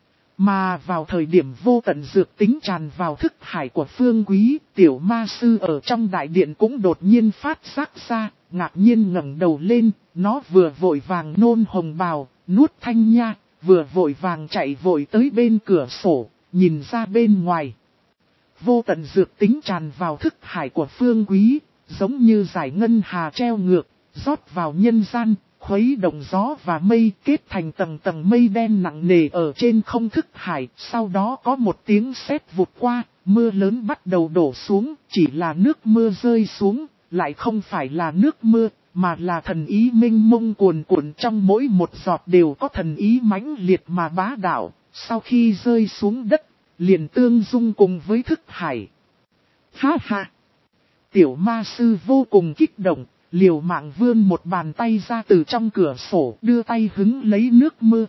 Mà vào thời điểm vô tận dược tính tràn vào thức hải của Phương Quý, tiểu ma sư ở trong đại điện cũng đột nhiên phát giác ra, ngạc nhiên ngẩng đầu lên, nó vừa vội vàng nôn hồng bào, nuốt thanh nha, vừa vội vàng chạy vội tới bên cửa sổ, nhìn ra bên ngoài. Vô tận dược tính tràn vào thức hải của Phương Quý, giống như giải ngân hà treo ngược, rót vào nhân gian, khuấy động gió và mây kết thành tầng tầng mây đen nặng nề ở trên không thức hải. Sau đó có một tiếng sét vụt qua, mưa lớn bắt đầu đổ xuống, chỉ là nước mưa rơi xuống, lại không phải là nước mưa, mà là thần ý minh mông cuồn cuộn, trong mỗi một giọt đều có thần ý mãnh liệt mà bá đạo, sau khi rơi xuống đất, liền tương dung cùng với thức hải. Ha ha! Tiểu ma sư vô cùng kích động, liều mạng vươn một bàn tay ra từ trong cửa sổ, đưa tay hứng lấy nước mưa.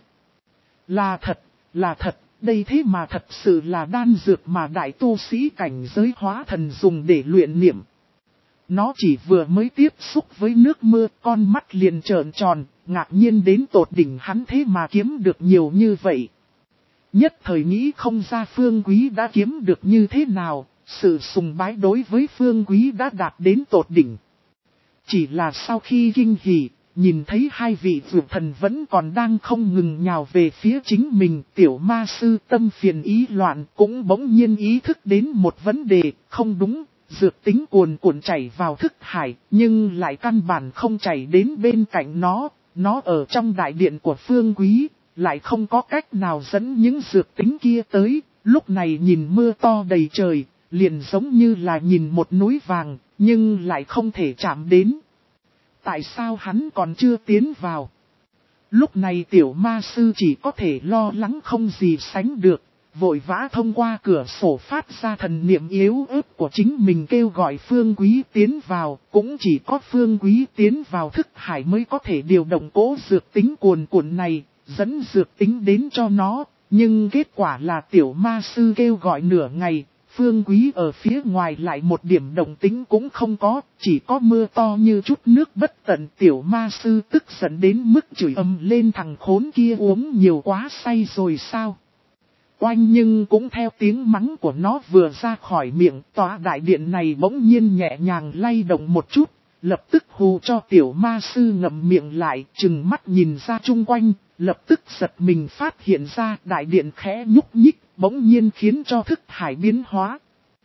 Là thật, là thật, đây thế mà thật sự là đan dược mà đại tu sĩ cảnh giới hóa thần dùng để luyện niệm. Nó chỉ vừa mới tiếp xúc với nước mưa, con mắt liền trợn tròn, ngạc nhiên đến tột đỉnh, hắn thế mà kiếm được nhiều như vậy. Nhất thời nghĩ không ra Phương Quý đã kiếm được như thế nào, sự sùng bái đối với Phương Quý đã đạt đến tột đỉnh. Chỉ là sau khi kinh hỉ, nhìn thấy hai vị vượt thần vẫn còn đang không ngừng nhào về phía chính mình, tiểu ma sư tâm phiền ý loạn cũng bỗng nhiên ý thức đến một vấn đề, không đúng, dược tính cuồn cuộn chảy vào thức hải, nhưng lại căn bản không chảy đến bên cạnh nó, nó ở trong đại điện của Phương Quý, lại không có cách nào dẫn những dược tính kia tới, lúc này nhìn mưa to đầy trời, liền giống như là nhìn một núi vàng, nhưng lại không thể chạm đến. Tại sao hắn còn chưa tiến vào? Lúc này tiểu ma sư chỉ có thể lo lắng không gì sánh được, vội vã thông qua cửa sổ phát ra thần niệm yếu ớt của chính mình kêu gọi Phương Quý tiến vào, cũng chỉ có Phương Quý tiến vào thức hải mới có thể điều động cỗ dược tính cuồn cuộn này, dẫn dược tính đến cho nó, nhưng kết quả là tiểu ma sư kêu gọi nửa ngày, Phương Quý ở phía ngoài lại một điểm động tính cũng không có, chỉ có mưa to như chút nước bất tận. Tiểu ma sư tức giận đến mức chửi ầm lên, thằng khốn kia uống nhiều quá say rồi sao? Oanh, nhưng cũng theo tiếng mắng của nó vừa ra khỏi miệng, tòa đại điện này bỗng nhiên nhẹ nhàng lay động một chút, lập tức hù cho tiểu ma sư ngậm miệng lại, trừng mắt nhìn ra chung quanh, lập tức giật mình phát hiện ra đại điện khẽ nhúc nhích, bỗng nhiên khiến cho thức hải biến hóa.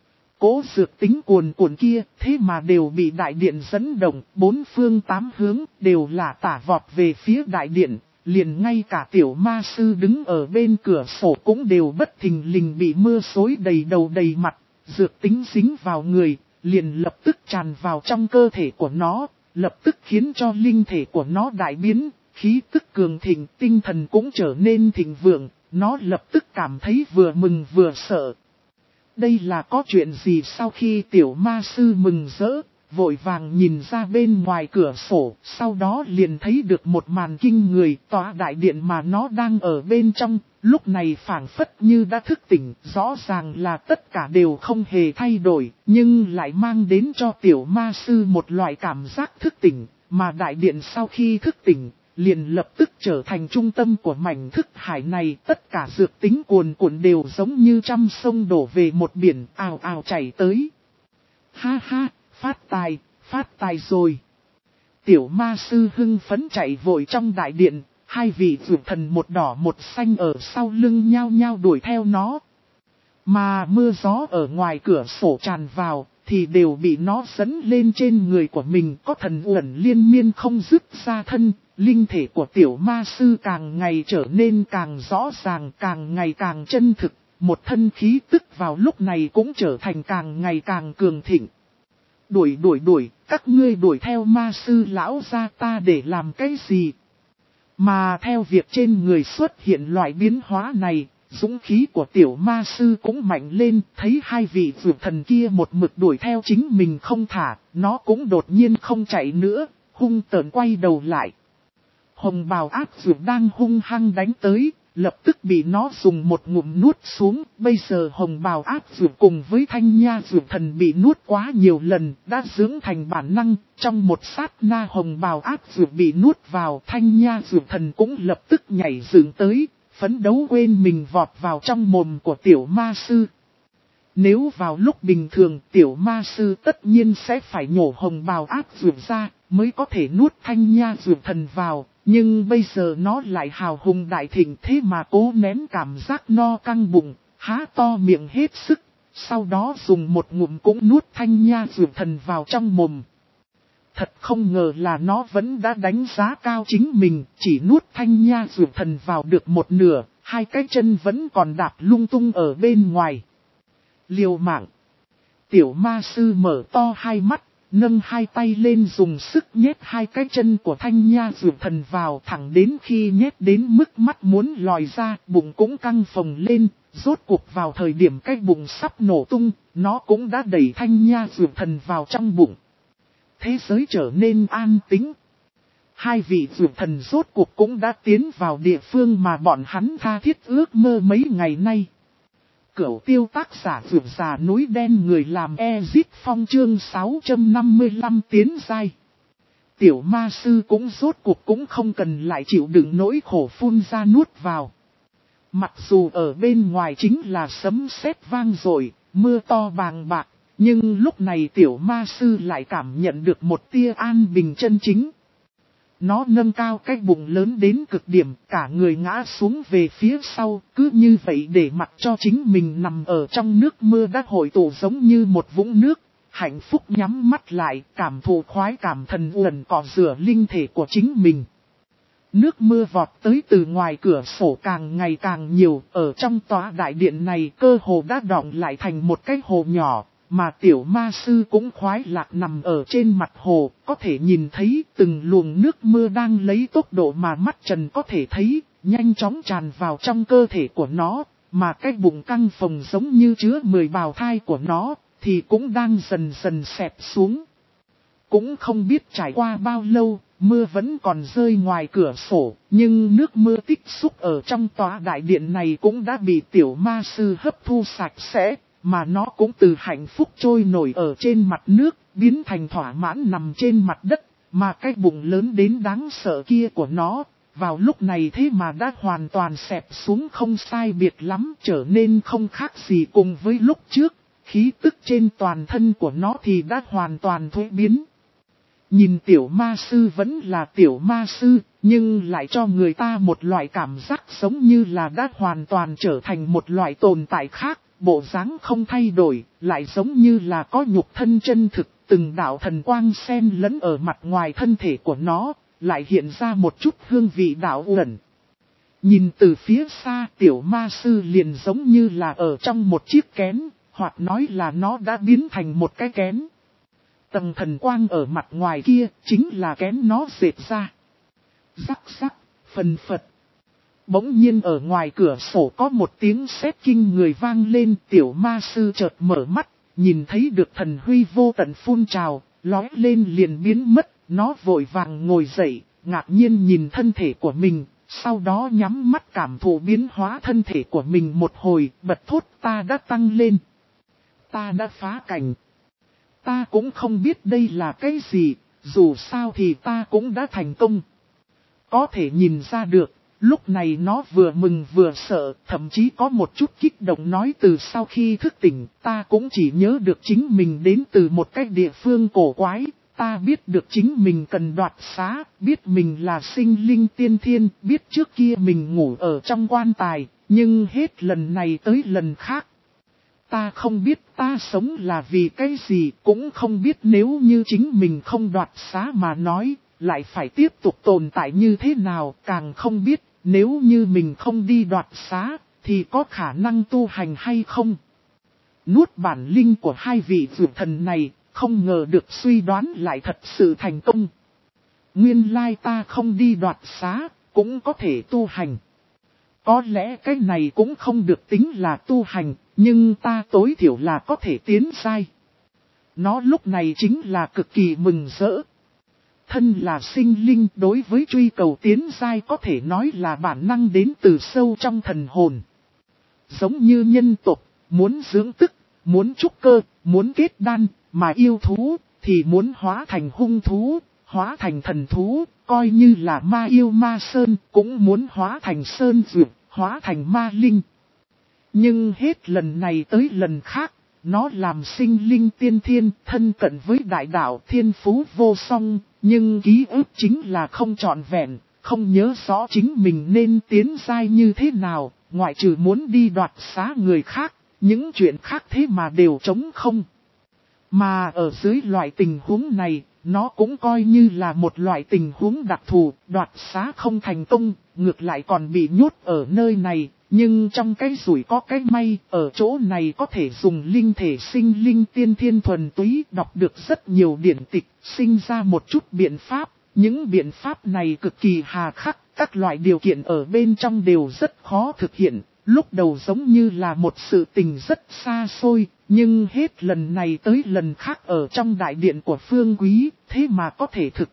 Cố dược tính cuồn cuộn kia, thế mà đều bị đại điện dẫn động, bốn phương tám hướng đều là tả vọt về phía đại điện, liền ngay cả tiểu ma sư đứng ở bên cửa sổ cũng đều bất thình lình bị mưa xối đầy đầu đầy mặt, dược tính dính vào người, liền lập tức tràn vào trong cơ thể của nó, lập tức khiến cho linh thể của nó đại biến, khí tức cường thịnh, tinh thần cũng trở nên thịnh vượng, nó lập tức cảm thấy vừa mừng vừa sợ. Đây là có chuyện gì? Sau khi tiểu ma sư mừng rỡ, vội vàng nhìn ra bên ngoài cửa sổ, sau đó liền thấy được một màn kinh người, tòa đại điện mà nó đang ở bên trong, lúc này phảng phất như đã thức tỉnh, rõ ràng là tất cả đều không hề thay đổi, nhưng lại mang đến cho tiểu ma sư một loại cảm giác thức tỉnh, mà đại điện sau khi thức tỉnh, liền lập tức trở thành trung tâm của mảnh thức hải này, tất cả dược tính cuồn cuộn đều giống như trăm sông đổ về một biển, ào ào chảy tới. Ha ha, phát tài, phát tài rồi. Tiểu ma sư hưng phấn chạy vội trong đại điện, hai vị dược thần một đỏ một xanh ở sau lưng nhao nhao đuổi theo nó. Mà mưa gió ở ngoài cửa sổ tràn vào, thì đều bị nó dẫn lên trên người của mình, có thần uẩn liên miên không dứt ra thân. Linh thể của tiểu ma sư càng ngày trở nên càng rõ ràng, càng ngày càng chân thực, một thân khí tức vào lúc này cũng trở thành càng ngày càng cường thịnh. Đuổi đuổi đuổi, các ngươi đuổi theo ma sư lão gia ta để làm cái gì? Mà theo việc trên người xuất hiện loại biến hóa này, dũng khí của tiểu ma sư cũng mạnh lên, thấy hai vị dược thần kia một mực đuổi theo chính mình không thả, nó cũng đột nhiên không chạy nữa, hung tợn quay đầu lại. Hồng bào ác dược đang hung hăng đánh tới, lập tức bị nó dùng một ngụm nuốt xuống. Bây giờ hồng bào ác dược cùng với thanh nha dược thần bị nuốt quá nhiều lần, đã dưỡng thành bản năng. Trong một sát na hồng bào ác dược bị nuốt vào, thanh nha dược thần cũng lập tức nhảy dựng tới, phấn đấu quên mình vọt vào trong mồm của tiểu ma sư. Nếu vào lúc bình thường tiểu ma sư tất nhiên sẽ phải nhổ hồng bào ác dược ra, mới có thể nuốt thanh nha dược thần vào. Nhưng bây giờ nó lại hào hùng đại thịnh, thế mà cố nén cảm giác no căng bụng, há to miệng hết sức, sau đó dùng một ngụm cũng nuốt thanh nha dược thần vào trong mồm. Thật không ngờ là nó vẫn đã đánh giá cao chính mình, chỉ nuốt thanh nha dược thần vào được một nửa, hai cái chân vẫn còn đạp lung tung ở bên ngoài. Liều mạng. Tiểu ma sư mở to hai mắt, nâng hai tay lên dùng sức nhét hai cái chân của thanh nha dược thần vào, thẳng đến khi nhét đến mức mắt muốn lòi ra, bụng cũng căng phồng lên, rốt cuộc vào thời điểm cái bụng sắp nổ tung, nó cũng đã đẩy thanh nha dược thần vào trong bụng. Thế giới trở nên an tĩnh. Hai vị dược thần rốt cuộc cũng đã tiến vào địa phương mà bọn hắn tha thiết ước mơ mấy ngày nay. Cửu tiêu tác giả vượt già núi đen người làm Ezit Phong chương sáu trăm năm mươi lăm tiến giai. Tiểu ma sư cũng rốt cuộc cũng không cần lại chịu đựng nỗi khổ phun ra nuốt vào. Mặc dù ở bên ngoài chính là sấm sét vang dội, mưa to bàng bạc, nhưng lúc này tiểu ma sư lại cảm nhận được một tia an bình chân chính. Nó nâng cao cái bụng lớn đến cực điểm, cả người ngã xuống về phía sau, cứ như vậy để mặc cho chính mình nằm ở trong nước mưa đã hội tụ giống như một vũng nước. Hạnh phúc nhắm mắt lại, cảm thụ khoái cảm thần uẩn cọ rửa linh thể của chính mình. Nước mưa vọt tới từ ngoài cửa sổ càng ngày càng nhiều, ở trong tòa đại điện này cơ hồ đã đọng lại thành một cái hồ nhỏ. Mà tiểu ma sư cũng khoái lạc nằm ở trên mặt hồ, có thể nhìn thấy từng luồng nước mưa đang lấy tốc độ mà mắt trần có thể thấy, nhanh chóng tràn vào trong cơ thể của nó, mà cái bụng căng phồng giống như chứa mười bào thai của nó, thì cũng đang dần dần xẹp xuống. Cũng không biết trải qua bao lâu, mưa vẫn còn rơi ngoài cửa sổ, nhưng nước mưa tích xúc ở trong tòa đại điện này cũng đã bị tiểu ma sư hấp thu sạch sẽ. Mà nó cũng từ hạnh phúc trôi nổi ở trên mặt nước, biến thành thỏa mãn nằm trên mặt đất, mà cái bụng lớn đến đáng sợ kia của nó, vào lúc này thế mà đã hoàn toàn xẹp xuống không sai biệt lắm, trở nên không khác gì cùng với lúc trước, khí tức trên toàn thân của nó thì đã hoàn toàn thuế biến. Nhìn tiểu ma sư vẫn là tiểu ma sư, nhưng lại cho người ta một loại cảm giác giống như là đã hoàn toàn trở thành một loại tồn tại khác. Bộ dáng không thay đổi, lại giống như là có nhục thân chân thực, từng đạo thần quang xen lẫn ở mặt ngoài thân thể của nó, lại hiện ra một chút hương vị đạo uẩn. Nhìn từ phía xa tiểu ma sư liền giống như là ở trong một chiếc kén, hoặc nói là nó đã biến thành một cái kén. Tầng thần quang ở mặt ngoài kia chính là kén nó dệt ra. Rắc rắc, phần phật. Bỗng nhiên ở ngoài cửa sổ có một tiếng sét kinh người vang lên, tiểu ma sư chợt mở mắt, nhìn thấy được thần huy vô tận phun trào, lói lên liền biến mất, nó vội vàng ngồi dậy, ngạc nhiên nhìn thân thể của mình, sau đó nhắm mắt cảm thụ biến hóa thân thể của mình một hồi, bật thốt ta đã tăng lên. Ta đã phá cảnh. Ta cũng không biết đây là cái gì, dù sao thì ta cũng đã thành công. Có thể nhìn ra được, lúc này nó vừa mừng vừa sợ, thậm chí có một chút kích động nói từ sau khi thức tỉnh, ta cũng chỉ nhớ được chính mình đến từ một cái địa phương cổ quái, ta biết được chính mình cần đoạt xá, biết mình là sinh linh tiên thiên, biết trước kia mình ngủ ở trong quan tài, nhưng hết lần này tới lần khác. Ta không biết ta sống là vì cái gì, cũng không biết nếu như chính mình không đoạt xá mà nói, lại phải tiếp tục tồn tại như thế nào, càng không biết nếu như mình không đi đoạt xá, thì có khả năng tu hành hay không. Nuốt bản linh của hai vị vượt thần này, không ngờ được suy đoán lại thật sự thành công. Nguyên lai ta không đi đoạt xá, cũng có thể tu hành. Có lẽ cái này cũng không được tính là tu hành, nhưng ta tối thiểu là có thể tiến giai. Nó lúc này chính là cực kỳ mừng rỡ. Thân là sinh linh, đối với truy cầu tiến giai có thể nói là bản năng đến từ sâu trong thần hồn. Giống như nhân tộc, muốn dưỡng tức, muốn trúc cơ, muốn kết đan, mà yêu thú thì muốn hóa thành hung thú, hóa thành thần thú, coi như là ma yêu ma sơn cũng muốn hóa thành sơn dược, hóa thành ma linh. Nhưng hết lần này tới lần khác, nó làm sinh linh tiên thiên, thân cận với đại đạo thiên phú vô song, nhưng ký ức chính là không trọn vẹn, không nhớ rõ chính mình nên tiến giai như thế nào, ngoại trừ muốn đi đoạt xá người khác, những chuyện khác thế mà đều trống không. Mà ở dưới loại tình huống này, nó cũng coi như là một loại tình huống đặc thù, đoạt xá không thành công, ngược lại còn bị nhốt ở nơi này. Nhưng trong cái rủi có cái may, ở chỗ này có thể dùng linh thể sinh linh tiên thiên thuần túy đọc được rất nhiều điển tịch, sinh ra một chút biện pháp. Những biện pháp này cực kỳ hà khắc, các loại điều kiện ở bên trong đều rất khó thực hiện. Lúc đầu giống như là một sự tình rất xa xôi, nhưng hết lần này tới lần khác ở trong đại điện của Phương Quý, thế mà có thể thực.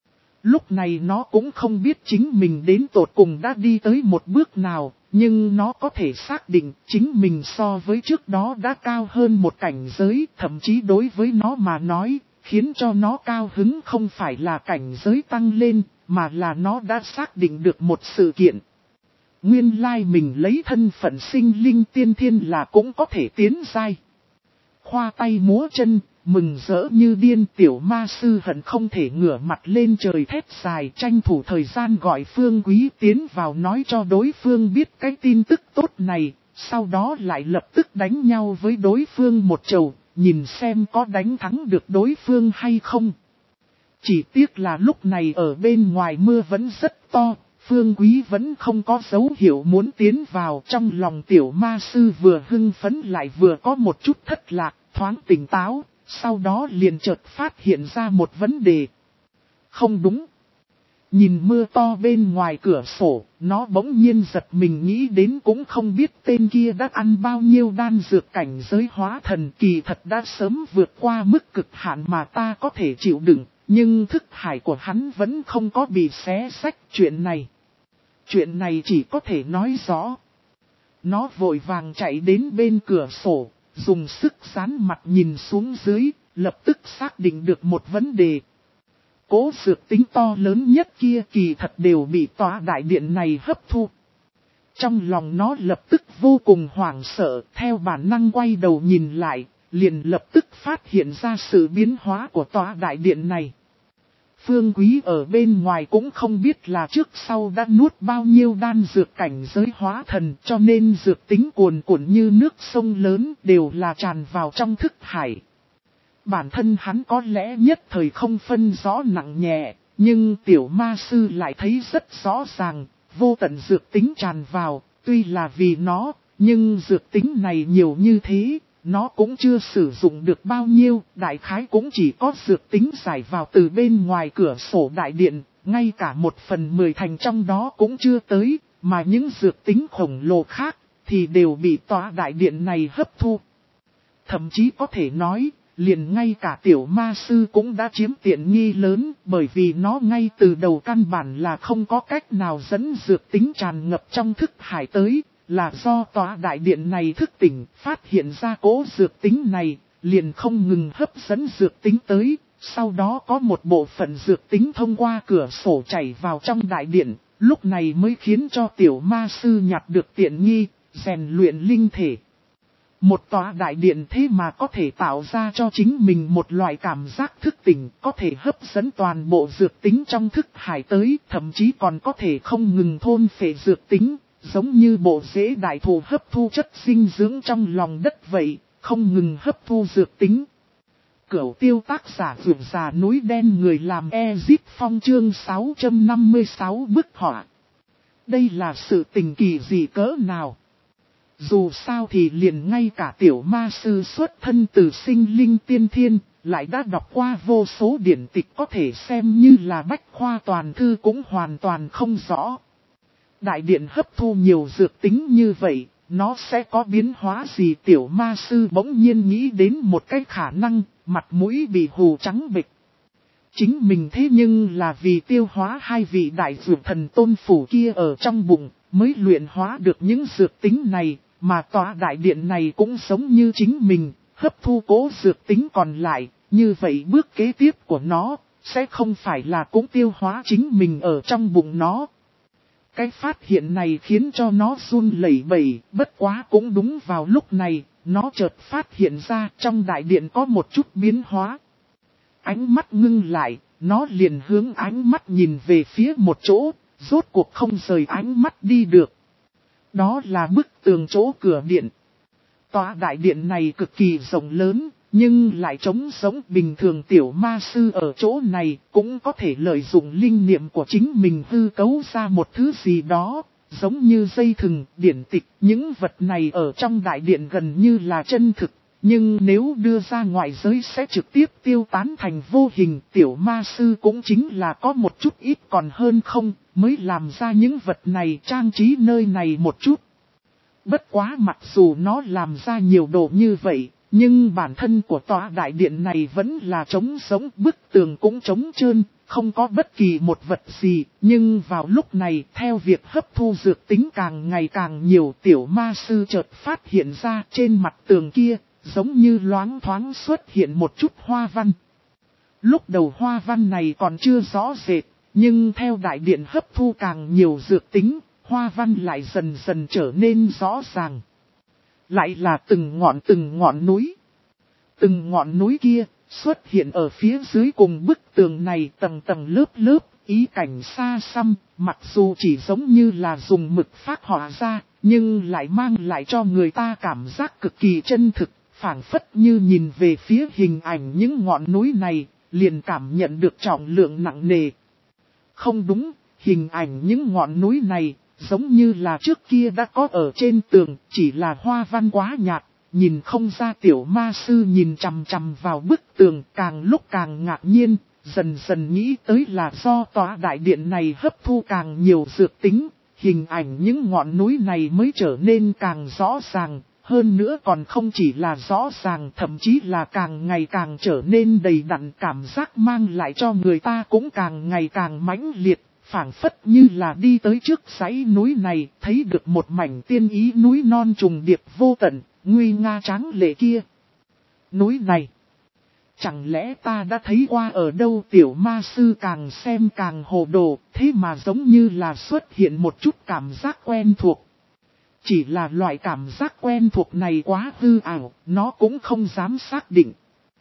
Lúc này nó cũng không biết chính mình đến tột cùng đã đi tới một bước nào, nhưng nó có thể xác định chính mình so với trước đó đã cao hơn một cảnh giới, thậm chí đối với nó mà nói, khiến cho nó cao hứng không phải là cảnh giới tăng lên, mà là nó đã xác định được một sự kiện. Nguyên lai mình lấy thân phận sinh linh tiên thiên là cũng có thể tiến giai. Khoa tay múa chân, mừng rỡ như điên, tiểu ma sư hận không thể ngửa mặt lên trời thét dài, tranh thủ thời gian gọi Phương Quý tiến vào nói cho đối phương biết cái tin tức tốt này, sau đó lại lập tức đánh nhau với đối phương một trầu, nhìn xem có đánh thắng được đối phương hay không. Chỉ tiếc là lúc này ở bên ngoài mưa vẫn rất to, Phương Quý vẫn không có dấu hiệu muốn tiến vào, trong lòng tiểu ma sư vừa hưng phấn lại vừa có một chút thất lạc, thoáng tỉnh táo. Sau đó liền chợt phát hiện ra một vấn đề. Không đúng. Nhìn mưa to bên ngoài cửa sổ, nó bỗng nhiên giật mình nghĩ đến cũng không biết tên kia đã ăn bao nhiêu đan dược cảnh giới hóa thần, kỳ thật đã sớm vượt qua mức cực hạn mà ta có thể chịu đựng, nhưng thức hải của hắn vẫn không có bị xé xách chuyện này. Chuyện này chỉ có thể nói rõ. Nó vội vàng chạy đến bên cửa sổ, dùng sức dán mặt nhìn xuống dưới, lập tức xác định được một vấn đề. Cố dược tính to lớn nhất kia kỳ thật đều bị tòa đại điện này hấp thu. Trong lòng nó lập tức vô cùng hoảng sợ, theo bản năng quay đầu nhìn lại, liền lập tức phát hiện ra sự biến hóa của tòa đại điện này. Phương Quý ở bên ngoài cũng không biết là trước sau đã nuốt bao nhiêu đan dược cảnh giới hóa thần, cho nên dược tính cuồn cuộn như nước sông lớn đều là tràn vào trong thức hải. Bản thân hắn có lẽ nhất thời không phân rõ nặng nhẹ, nhưng tiểu ma sư lại thấy rất rõ ràng, vô tận dược tính tràn vào, tuy là vì nó, nhưng dược tính này nhiều như thế. Nó cũng chưa sử dụng được bao nhiêu, đại khái cũng chỉ có dược tính giải vào từ bên ngoài cửa sổ đại điện, ngay cả một phần mười thành trong đó cũng chưa tới, mà những dược tính khổng lồ khác thì đều bị tòa đại điện này hấp thu. Thậm chí có thể nói, liền ngay cả tiểu ma sư cũng đã chiếm tiện nghi lớn, bởi vì nó ngay từ đầu căn bản là không có cách nào dẫn dược tính tràn ngập trong thức hải tới, là do tòa đại điện này thức tỉnh, phát hiện ra cỗ dược tính này, liền không ngừng hấp dẫn dược tính tới, sau đó có một bộ phận dược tính thông qua cửa sổ chảy vào trong đại điện, lúc này mới khiến cho tiểu ma sư nhặt được tiện nghi, rèn luyện linh thể. Một tòa đại điện thế mà có thể tạo ra cho chính mình một loại cảm giác thức tỉnh, có thể hấp dẫn toàn bộ dược tính trong thức hải tới, thậm chí còn có thể không ngừng thôn phệ dược tính, giống như bộ rễ đại thụ hấp thu chất dinh dưỡng trong lòng đất vậy, không ngừng hấp thu dược tính. Cửu tiêu tác giả vượt già núi đen người làm Ezip Phong chương sáu trăm năm mươi sáu bức họa. Đây là sự tình kỳ gì cỡ nào? Dù sao thì liền ngay cả tiểu ma sư xuất thân từ sinh linh tiên thiên, lại đã đọc qua vô số điển tịch có thể xem như là bách khoa toàn thư cũng hoàn toàn không rõ. Đại điện hấp thu nhiều dược tính như vậy, nó sẽ có biến hóa gì? Tiểu ma sư bỗng nhiên nghĩ đến một cái khả năng, mặt mũi bị hù trắng bệch. Chính mình thế nhưng là vì tiêu hóa hai vị đại dược thần tôn phủ kia ở trong bụng, mới luyện hóa được những dược tính này, mà tòa đại điện này cũng giống như chính mình, hấp thu cố dược tính còn lại, như vậy bước kế tiếp của nó, sẽ không phải là cũng tiêu hóa chính mình ở trong bụng nó. Cái phát hiện này khiến cho nó run lẩy bẩy, bất quá cũng đúng vào lúc này, nó chợt phát hiện ra trong đại điện có một chút biến hóa. Ánh mắt ngưng lại, nó liền hướng ánh mắt nhìn về phía một chỗ, rốt cuộc không rời ánh mắt đi được. Đó là bức tường chỗ cửa điện. Tòa đại điện này cực kỳ rộng lớn, nhưng lại trống giống. Bình thường tiểu ma sư ở chỗ này cũng có thể lợi dụng linh niệm của chính mình hư cấu ra một thứ gì đó, giống như dây thừng, điển tịch. Những vật này ở trong đại điện gần như là chân thực, nhưng nếu đưa ra ngoài giới sẽ trực tiếp tiêu tán thành vô hình. Tiểu ma sư cũng chính là có một chút ít còn hơn không, mới làm ra những vật này trang trí nơi này một chút. Bất quá mặc dù nó làm ra nhiều đồ như vậy, nhưng bản thân của tòa đại điện này vẫn là trống sống, bức tường cũng trống trơn, không có bất kỳ một vật gì. Nhưng vào lúc này, theo việc hấp thu dược tính càng ngày càng nhiều, tiểu ma sư chợt phát hiện ra trên mặt tường kia, giống như loáng thoáng xuất hiện một chút hoa văn. Lúc đầu hoa văn này còn chưa rõ rệt, nhưng theo đại điện hấp thu càng nhiều dược tính, hoa văn lại dần dần trở nên rõ ràng. Lại là từng ngọn từng ngọn núi. Từng ngọn núi kia xuất hiện ở phía dưới cùng bức tường này tầng tầng lớp lớp, ý cảnh xa xăm, mặc dù chỉ giống như là dùng mực phác họa ra, nhưng lại mang lại cho người ta cảm giác cực kỳ chân thực, phảng phất như nhìn về phía hình ảnh những ngọn núi này, liền cảm nhận được trọng lượng nặng nề. Không đúng, hình ảnh những ngọn núi này, giống như là trước kia đã có ở trên tường, chỉ là hoa văn quá nhạt, nhìn không ra. Tiểu ma sư nhìn chằm chằm vào bức tường, càng lúc càng ngạc nhiên, dần dần nghĩ tới là do tòa đại điện này hấp thu càng nhiều dược tính, hình ảnh những ngọn núi này mới trở nên càng rõ ràng, hơn nữa còn không chỉ là rõ ràng, thậm chí là càng ngày càng trở nên đầy đặn, cảm giác mang lại cho người ta cũng càng ngày càng mãnh liệt. Phảng phất như là đi tới trước dãy núi này, thấy được một mảnh tiên ý núi non trùng điệp vô tận, nguy nga tráng lệ kia. Núi này, chẳng lẽ ta đã thấy qua ở đâu? Tiểu ma sư càng xem càng hồ đồ, thế mà giống như là xuất hiện một chút cảm giác quen thuộc. Chỉ là loại cảm giác quen thuộc này quá hư ảo, nó cũng không dám xác định.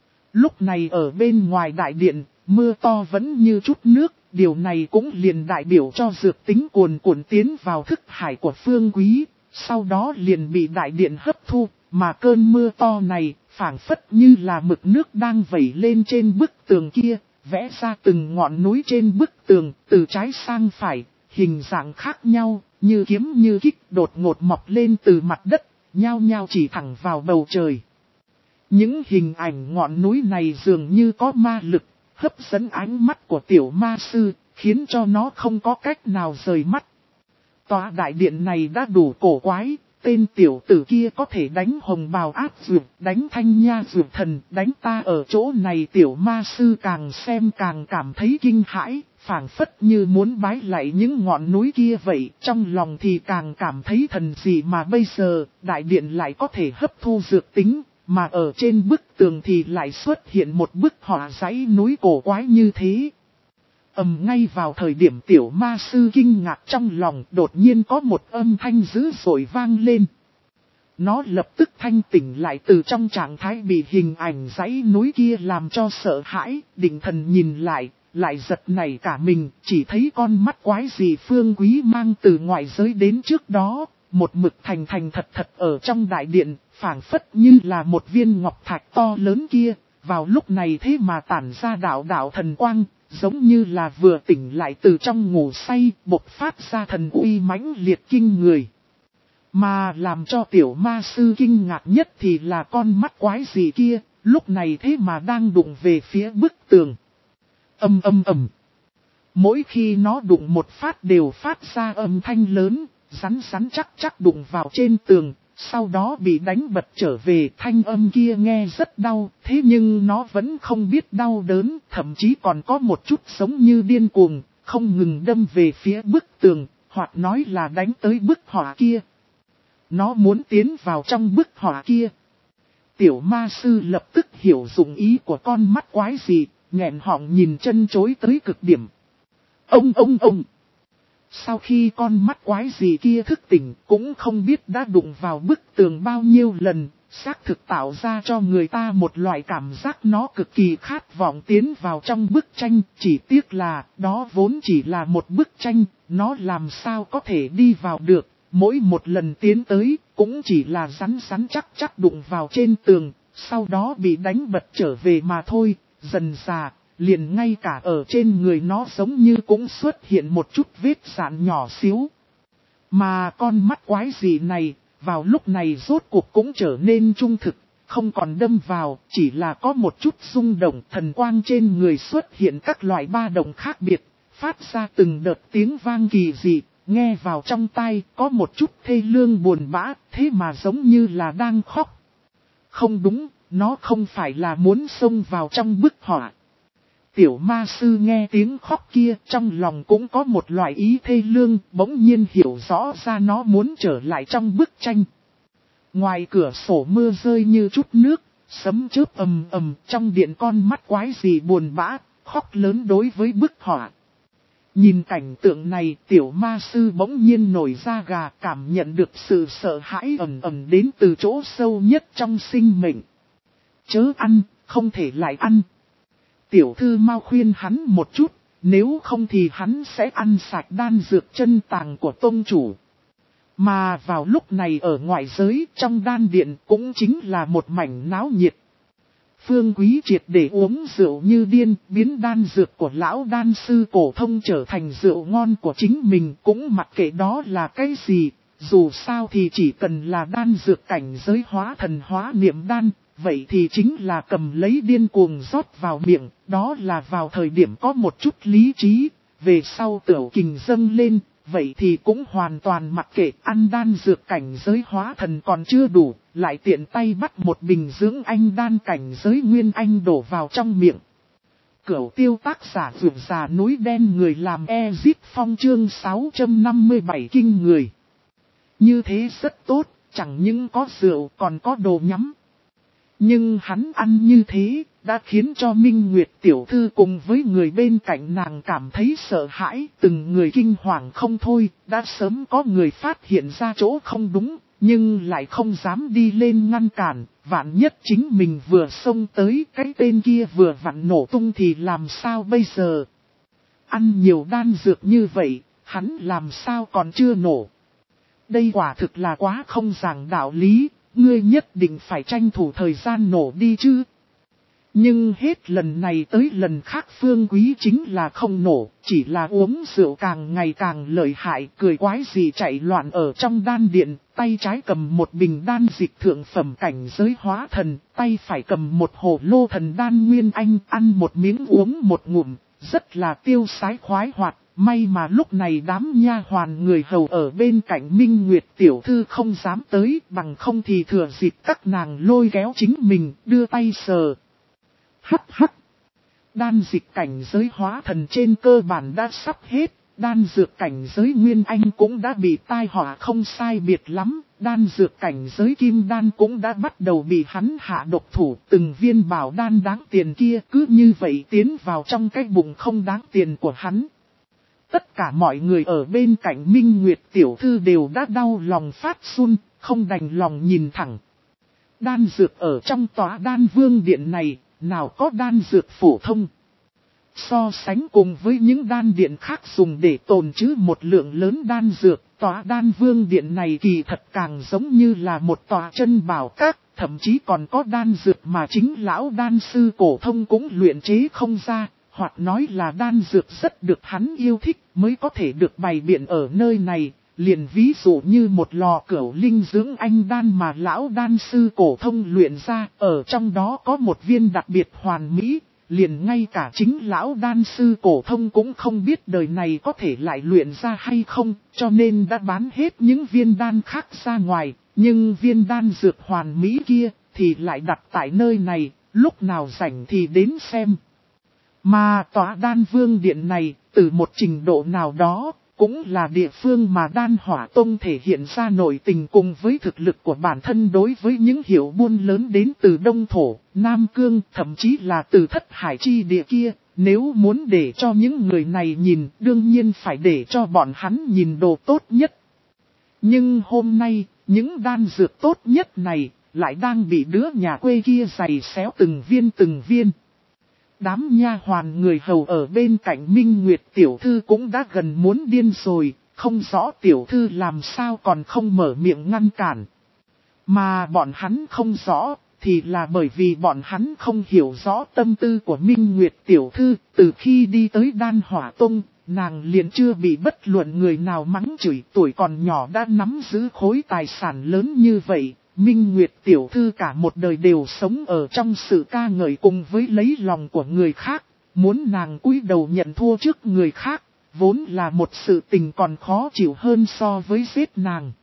Lúc này ở bên ngoài đại điện, mưa to vẫn như chút nước. Điều này cũng liền đại biểu cho dược tính cuồn cuộn tiến vào thức hải của Phương Quý, sau đó liền bị đại điện hấp thu, mà cơn mưa to này phảng phất như là mực nước đang vẩy lên trên bức tường kia, vẽ ra từng ngọn núi trên bức tường, từ trái sang phải, hình dạng khác nhau, như kiếm như kích đột ngột mọc lên từ mặt đất, nhao nhao chỉ thẳng vào bầu trời. Những hình ảnh ngọn núi này dường như có ma lực, hấp dẫn ánh mắt của tiểu ma sư, khiến cho nó không có cách nào rời mắt. Tòa đại điện này đã đủ cổ quái, tên tiểu tử kia có thể đánh hồng bào ác dược, đánh thanh nha dược thần, đánh ta ở chỗ này. Tiểu ma sư càng xem càng cảm thấy kinh hãi, phảng phất như muốn bái lạy những ngọn núi kia vậy. Trong lòng thì càng cảm thấy thần gì mà bây giờ, đại điện lại có thể hấp thu dược tính, mà ở trên bức tường thì lại xuất hiện một bức họa dãy núi cổ quái như thế. Ầm, ngay vào thời điểm tiểu ma sư kinh ngạc trong lòng, đột nhiên có một âm thanh dữ dội vang lên. Nó lập tức thanh tỉnh lại từ trong trạng thái bị hình ảnh dãy núi kia làm cho sợ hãi, định thần nhìn lại, lại giật nảy cả mình, chỉ thấy con mắt quái gì Phương Quý mang từ ngoại giới đến trước đó, một mực thành thành thật thật ở trong đại điện, phảng phất như là một viên ngọc thạch to lớn kia, vào lúc này thế mà tản ra đạo đạo thần quang. Giống như là vừa tỉnh lại từ trong ngủ say, bộc phát ra thần uy mãnh liệt kinh người. Mà làm cho tiểu ma sư kinh ngạc nhất thì là con mắt quái gì kia, lúc này thế mà đang đụng về phía bức tường. Âm âm ầm. Mỗi khi nó đụng một phát đều phát ra âm thanh lớn, rắn rắn chắc chắc đụng vào trên tường. Sau đó bị đánh bật trở về, thanh âm kia nghe rất đau, thế nhưng nó vẫn không biết đau đớn, thậm chí còn có một chút giống như điên cuồng, không ngừng đâm về phía bức tường, hoặc nói là đánh tới bức họa kia. Nó muốn tiến vào trong bức họa kia. Tiểu ma sư lập tức hiểu dụng ý của con mắt quái gì, nghẹn họng nhìn chân chối tới cực điểm. Ông ông ông! Sau khi con mắt quái gì kia thức tỉnh, cũng không biết đã đụng vào bức tường bao nhiêu lần, xác thực tạo ra cho người ta một loại cảm giác nó cực kỳ khát vọng tiến vào trong bức tranh. Chỉ tiếc là, đó vốn chỉ là một bức tranh, nó làm sao có thể đi vào được, mỗi một lần tiến tới, cũng chỉ là rắn rắn chắc chắc đụng vào trên tường, sau đó bị đánh bật trở về mà thôi. Dần dà, liền ngay cả ở trên người nó giống như cũng xuất hiện một chút vết sạn nhỏ xíu. Mà con mắt quái gì này, vào lúc này rốt cuộc cũng trở nên trung thực, không còn đâm vào, chỉ là có một chút rung động. Thần quang trên người xuất hiện các loại ba động khác biệt, phát ra từng đợt tiếng vang kỳ dị, nghe vào trong tai có một chút thê lương buồn bã, thế mà giống như là đang khóc. Không đúng, nó không phải là muốn xông vào trong bức họa. Tiểu ma sư nghe tiếng khóc kia, trong lòng cũng có một loại ý thê lương, bỗng nhiên hiểu rõ ra nó muốn trở lại trong bức tranh. Ngoài cửa sổ mưa rơi như chút nước, sấm chớp ầm ầm, trong điện con mắt quái gì buồn bã, khóc lớn đối với bức họa. Nhìn cảnh tượng này, tiểu ma sư bỗng nhiên nổi da gà, cảm nhận được sự sợ hãi ầm ầm đến từ chỗ sâu nhất trong sinh mệnh. Chớ ăn, không thể lại ăn. Tiểu thư mau khuyên hắn một chút, nếu không thì hắn sẽ ăn sạch đan dược chân tàng của tông chủ. Mà vào lúc này ở ngoại giới, trong đan điện cũng chính là một mảnh náo nhiệt. Phương Quý triệt để uống rượu như điên, biến đan dược của lão đan sư cổ thông trở thành rượu ngon của chính mình, cũng mặc kệ đó là cái gì, dù sao thì chỉ cần là đan dược cảnh giới hóa thần hóa niệm đan. Vậy thì chính là cầm lấy điên cuồng rót vào miệng, đó là vào thời điểm có một chút lý trí, về sau tiểu kình dâng lên, vậy thì cũng hoàn toàn mặc kệ. Ăn đan dược cảnh giới hóa thần còn chưa đủ, lại tiện tay bắt một bình dưỡng anh đan cảnh giới nguyên anh đổ vào trong miệng. Cửu tiêu tác giả vượt già núi đen người làm Ezip Phong chương sáu trăm năm mươi bảy kinh người. Như thế rất tốt, chẳng những có rượu còn có đồ nhắm. Nhưng hắn ăn như thế, đã khiến cho Minh Nguyệt tiểu thư cùng với người bên cạnh nàng cảm thấy sợ hãi, từng người kinh hoàng không thôi, đã sớm có người phát hiện ra chỗ không đúng, nhưng lại không dám đi lên ngăn cản, vạn nhất chính mình vừa xông tới cái tên kia vừa vặn nổ tung thì làm sao bây giờ? Ăn nhiều đan dược như vậy, hắn làm sao còn chưa nổ? Đây quả thực là quá không giảng đạo lý. Ngươi nhất định phải tranh thủ thời gian nổ đi chứ. Nhưng hết lần này tới lần khác Phương Quý chính là không nổ, chỉ là uống rượu càng ngày càng lợi hại, cười quái gì chạy loạn ở trong đan điện, tay trái cầm một bình đan dịch thượng phẩm cảnh giới hóa thần, tay phải cầm một hồ lô thần đan nguyên anh, ăn một miếng uống một ngụm, rất là tiêu sái khoái hoạt, May mà lúc này đám nha hoàn người hầu ở bên cạnh Minh Nguyệt tiểu thư không dám tới, bằng không thì thừa dịp các nàng lôi kéo chính mình, đưa tay sờ. Hắc hắc. Đan dịch cảnh giới hóa thần trên cơ bản đã sắp hết, đan dược cảnh giới Nguyên Anh cũng đã bị tai họa không sai biệt lắm, đan dược cảnh giới Kim Đan cũng đã bắt đầu bị hắn hạ độc thủ, từng viên bảo đan đáng tiền kia cứ như vậy tiến vào trong cái bụng không đáng tiền của hắn. Tất cả mọi người ở bên cạnh Minh Nguyệt tiểu thư đều đã đau lòng phát run, không đành lòng nhìn thẳng. Đan dược ở trong tòa đan vương điện này, nào có đan dược phổ thông. So sánh cùng với những đan điện khác dùng để tồn trữ một lượng lớn đan dược, tòa đan vương điện này kỳ thật càng giống như là một tòa chân bảo các, thậm chí còn có đan dược mà chính lão đan sư cổ thông cũng luyện chế không ra, hoặc nói là đan dược rất được hắn yêu thích mới có thể được bày biện ở nơi này. Liền ví dụ như một lò cửu linh dưỡng anh đan mà lão đan sư cổ thông luyện ra, ở trong đó có một viên đặc biệt hoàn mỹ, liền ngay cả chính lão đan sư cổ thông cũng không biết đời này có thể lại luyện ra hay không, cho nên đã bán hết những viên đan khác ra ngoài, nhưng viên đan dược hoàn mỹ kia thì lại đặt tại nơi này, lúc nào rảnh thì đến xem. Mà tòa đan vương điện này, từ một trình độ nào đó, cũng là địa phương mà Đan Hỏa Tông thể hiện ra nội tình cùng với thực lực của bản thân đối với những hiệu buôn lớn đến từ Đông Thổ, Nam Cương, thậm chí là từ Thất Hải chi địa kia. Nếu muốn để cho những người này nhìn, đương nhiên phải để cho bọn hắn nhìn đồ tốt nhất. Nhưng hôm nay, những đan dược tốt nhất này, lại đang bị đứa nhà quê kia giày xéo từng viên từng viên. Đám nha hoàn người hầu ở bên cạnh Minh Nguyệt tiểu thư cũng đã gần muốn điên rồi, không rõ tiểu thư làm sao còn không mở miệng ngăn cản. Mà bọn hắn không rõ, thì là bởi vì bọn hắn không hiểu rõ tâm tư của Minh Nguyệt tiểu thư, từ khi đi tới Đan Hỏa Tông, nàng liền chưa bị bất luận người nào mắng chửi, tuổi còn nhỏ đã nắm giữ khối tài sản lớn như vậy. Minh Nguyệt tiểu thư cả một đời đều sống ở trong sự ca ngợi cùng với lấy lòng của người khác, muốn nàng cúi đầu nhận thua trước người khác, vốn là một sự tình còn khó chịu hơn so với giết nàng.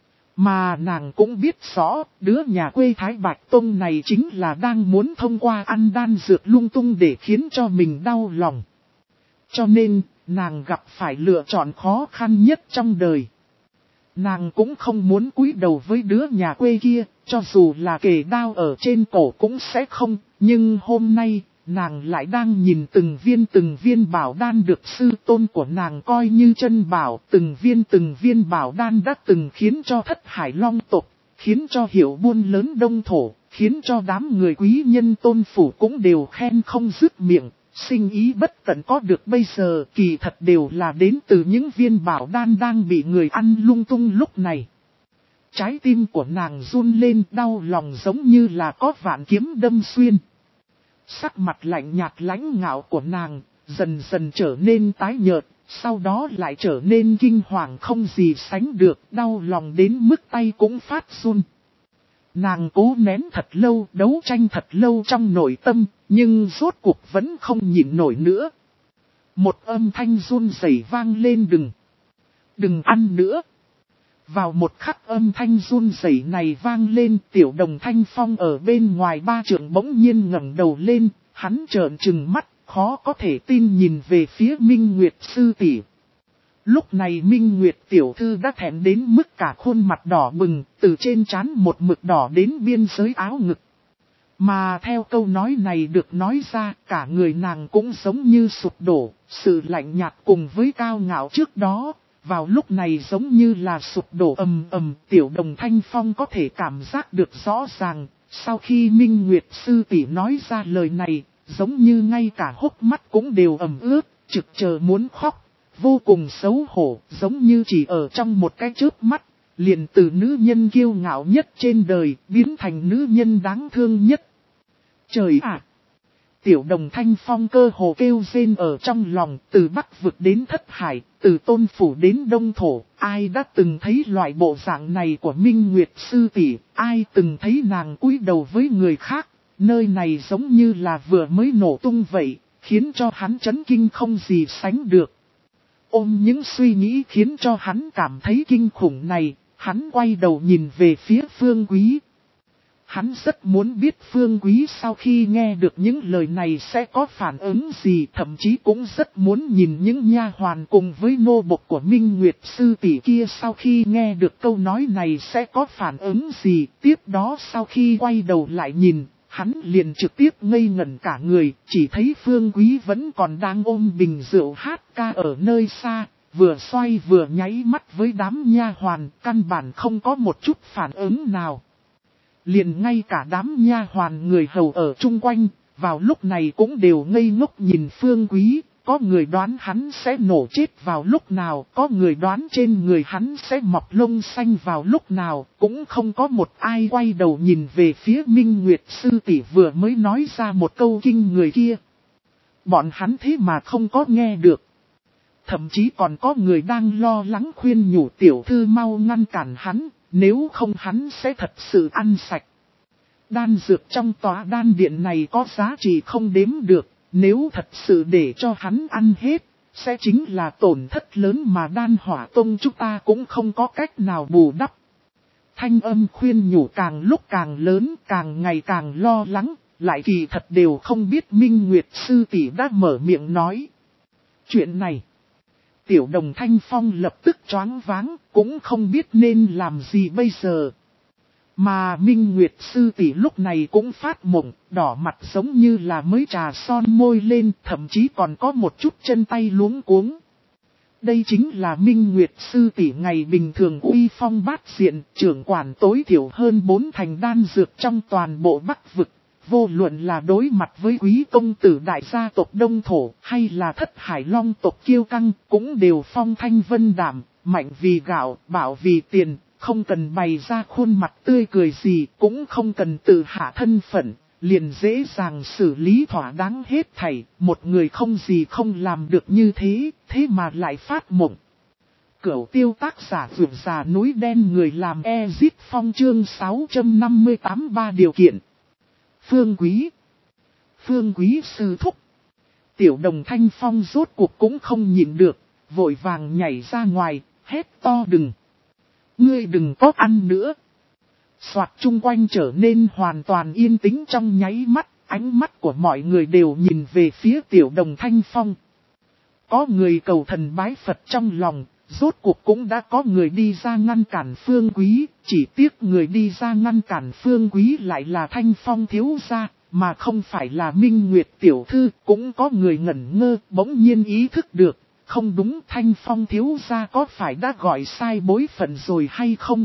Mà nàng cũng biết rõ, đứa nhà quê Thái Bạch Tông này chính là đang muốn thông qua ăn đan dược lung tung để khiến cho mình đau lòng. Cho nên, nàng gặp phải lựa chọn khó khăn nhất trong đời. Nàng cũng không muốn cúi đầu với đứa nhà quê kia, cho dù là kề đao ở trên cổ cũng sẽ không, nhưng hôm nay, nàng lại đang nhìn từng viên từng viên bảo đan được sư tôn của nàng coi như chân bảo, từng viên từng viên bảo đan đã từng khiến cho Thất Hải Long tộc, khiến cho hiệu buôn lớn Đông Thổ, khiến cho đám người quý nhân tôn phủ cũng đều khen không dứt miệng. Sinh ý bất tận có được bây giờ kỳ thật đều là đến từ những viên bảo đan đang bị người ăn lung tung lúc này. Trái tim của nàng run lên đau lòng giống như là có vạn kiếm đâm xuyên. Sắc mặt lạnh nhạt lãnh ngạo của nàng dần dần trở nên tái nhợt, sau đó lại trở nên kinh hoàng không gì sánh được, đau lòng đến mức tay cũng phát run. Nàng cố nén thật lâu, đấu tranh thật lâu trong nội tâm, nhưng rốt cuộc vẫn không nhịn nổi nữa. Một âm thanh run rẩy vang lên, đừng, đừng ăn nữa. Vào một khắc âm thanh run rẩy này vang lên, Tiểu Đồng Thanh Phong ở bên ngoài ba trượng bỗng nhiên ngẩng đầu lên, hắn trợn trừng mắt, khó có thể tin nhìn về phía Minh Nguyệt sư tỷ. Lúc này Minh Nguyệt tiểu thư đã thẹn đến mức cả khuôn mặt đỏ bừng, từ trên trán một mực đỏ đến biên giới áo ngực. Mà theo câu nói này được nói ra, cả người nàng cũng giống như sụp đổ, sự lạnh nhạt cùng với cao ngạo trước đó, vào lúc này giống như là sụp đổ ầm ầm. Tiểu Đồng Thanh Phong có thể cảm giác được rõ ràng, sau khi Minh Nguyệt sư tỷ nói ra lời này, giống như ngay cả hốc mắt cũng đều ẩm ướt, trực chờ muốn khóc. Vô cùng xấu hổ, giống như chỉ ở trong một cái chớp mắt, liền từ nữ nhân kiêu ngạo nhất trên đời, biến thành nữ nhân đáng thương nhất. Trời ạ! Tiểu Đồng Thanh Phong cơ hồ kêu rên ở trong lòng, từ Bắc vực đến Thất Hải, từ Tôn Phủ đến Đông Thổ, ai đã từng thấy loại bộ dạng này của Minh Nguyệt sư tỷ, ai từng thấy nàng cúi đầu với người khác, nơi này giống như là vừa mới nổ tung vậy, khiến cho hắn chấn kinh không gì sánh được. Ôm những suy nghĩ khiến cho hắn cảm thấy kinh khủng này, hắn quay đầu nhìn về phía Phương Quý. Hắn rất muốn biết Phương Quý sau khi nghe được những lời này sẽ có phản ứng gì, thậm chí cũng rất muốn nhìn những nha hoàn cùng với nô bộc của Minh Nguyệt sư tỷ kia sau khi nghe được câu nói này sẽ có phản ứng gì. Tiếp đó sau khi quay đầu lại nhìn, hắn liền trực tiếp ngây ngẩn cả người, chỉ thấy Phương Quý vẫn còn đang ôm bình rượu hát ca ở nơi xa, vừa xoay vừa nháy mắt với đám nha hoàn, căn bản không có một chút phản ứng nào. Liền ngay cả đám nha hoàn người hầu ở chung quanh, vào lúc này cũng đều ngây ngốc nhìn Phương Quý, có người đoán hắn sẽ nổ chết vào lúc nào, có người đoán trên người hắn sẽ mọc lông xanh vào lúc nào, cũng không có một ai quay đầu nhìn về phía Minh Nguyệt sư tỷ vừa mới nói ra một câu kinh người kia. Bọn hắn thế mà không có nghe được. Thậm chí còn có người đang lo lắng khuyên nhủ tiểu thư mau ngăn cản hắn, nếu không hắn sẽ thật sự ăn sạch. Đan dược trong tòa đan điện này có giá trị không đếm được, nếu thật sự để cho hắn ăn hết, sẽ chính là tổn thất lớn mà đan hỏa tông chúng ta cũng không có cách nào bù đắp. Thanh âm khuyên nhủ càng lúc càng lớn, càng ngày càng lo lắng, lại kỳ thật đều không biết Minh Nguyệt sư tỷ đã mở miệng nói. Chuyện này, Tiểu Đồng Thanh Phong lập tức choáng váng, cũng không biết nên làm gì bây giờ. Mà Minh Nguyệt sư tỷ lúc này cũng phát mộng, đỏ mặt giống như là mới trà son môi lên, thậm chí còn có một chút chân tay luống cuống. Đây chính là Minh Nguyệt sư tỷ ngày bình thường uy phong bát diện, trưởng quản tối thiểu hơn bốn thành đan dược trong toàn bộ Bắc vực. Vô luận là đối mặt với quý công tử đại gia tộc Đông Thổ hay là thất hải long tộc Kiêu Căng cũng đều phong thanh vân đảm, mạnh vì gạo, bảo vì tiền, không cần bày ra khuôn mặt tươi cười gì, cũng không cần tự hạ thân phận, liền dễ dàng xử lý thỏa đáng hết thảy, một người không gì không làm được như thế, thế mà lại phát mộng. Cửu tiêu tác giả vượt già núi đen người làm Ezit Phong chương sáu trăm năm mươi tám ba điều kiện. Phương Quý, Phương Quý sư thúc. Tiểu Đồng Thanh Phong rốt cuộc cũng không nhịn được, vội vàng nhảy ra ngoài, hét to đừng. Ngươi đừng có ăn nữa. Soạt chung quanh trở nên hoàn toàn yên tĩnh trong nháy mắt, ánh mắt của mọi người đều nhìn về phía Tiểu Đồng Thanh Phong. Có người cầu thần bái Phật trong lòng, rốt cuộc cũng đã có người đi ra ngăn cản Phương Quý, chỉ tiếc người đi ra ngăn cản Phương Quý lại là Thanh Phong thiếu gia, mà không phải là Minh Nguyệt tiểu thư, cũng có người ngẩn ngơ, bỗng nhiên ý thức được, không đúng, Thanh Phong thiếu gia có phải đã gọi sai bối phận rồi hay không?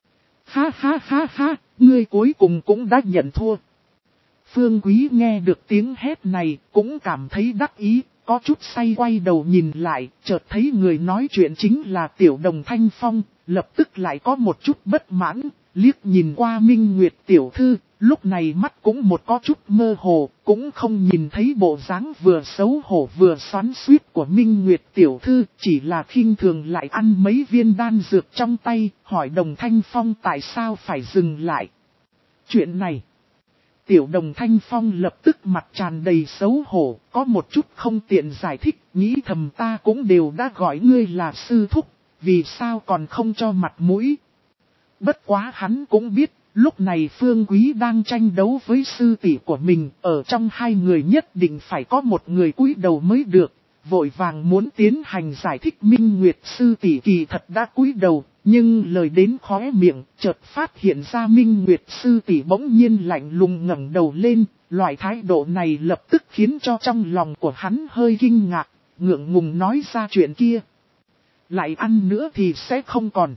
Ha ha ha ha, ngươi cuối cùng cũng đã nhận thua. Phương Quý nghe được tiếng hét này, cũng cảm thấy đắc ý. Có chút say quay đầu nhìn lại, chợt thấy người nói chuyện chính là Tiểu Đồng Thanh Phong, lập tức lại có một chút bất mãn, liếc nhìn qua Minh Nguyệt tiểu thư, lúc này mắt cũng một có chút mơ hồ, cũng không nhìn thấy bộ dáng vừa xấu hổ vừa xoắn xuýt của Minh Nguyệt tiểu thư, chỉ là khinh thường lại ăn mấy viên đan dược trong tay, hỏi Đồng Thanh Phong tại sao phải dừng lại. Chuyện này, Tiểu Đồng Thanh Phong lập tức mặt tràn đầy xấu hổ, có một chút không tiện giải thích, nghĩ thầm ta cũng đều đã gọi ngươi là sư thúc, vì sao còn không cho mặt mũi. Bất quá hắn cũng biết, lúc này Phương Quý đang tranh đấu với sư tỷ của mình, ở trong hai người nhất định phải có một người cúi đầu mới được, vội vàng muốn tiến hành giải thích. Minh Nguyệt sư tỷ kỳ thật đã cúi đầu. Nhưng lời đến khóe miệng, chợt phát hiện ra Minh Nguyệt sư tỷ bỗng nhiên lạnh lùng ngẩng đầu lên, loại thái độ này lập tức khiến cho trong lòng của hắn hơi kinh ngạc, ngượng ngùng nói ra chuyện kia. Lại ăn nữa thì sẽ không còn.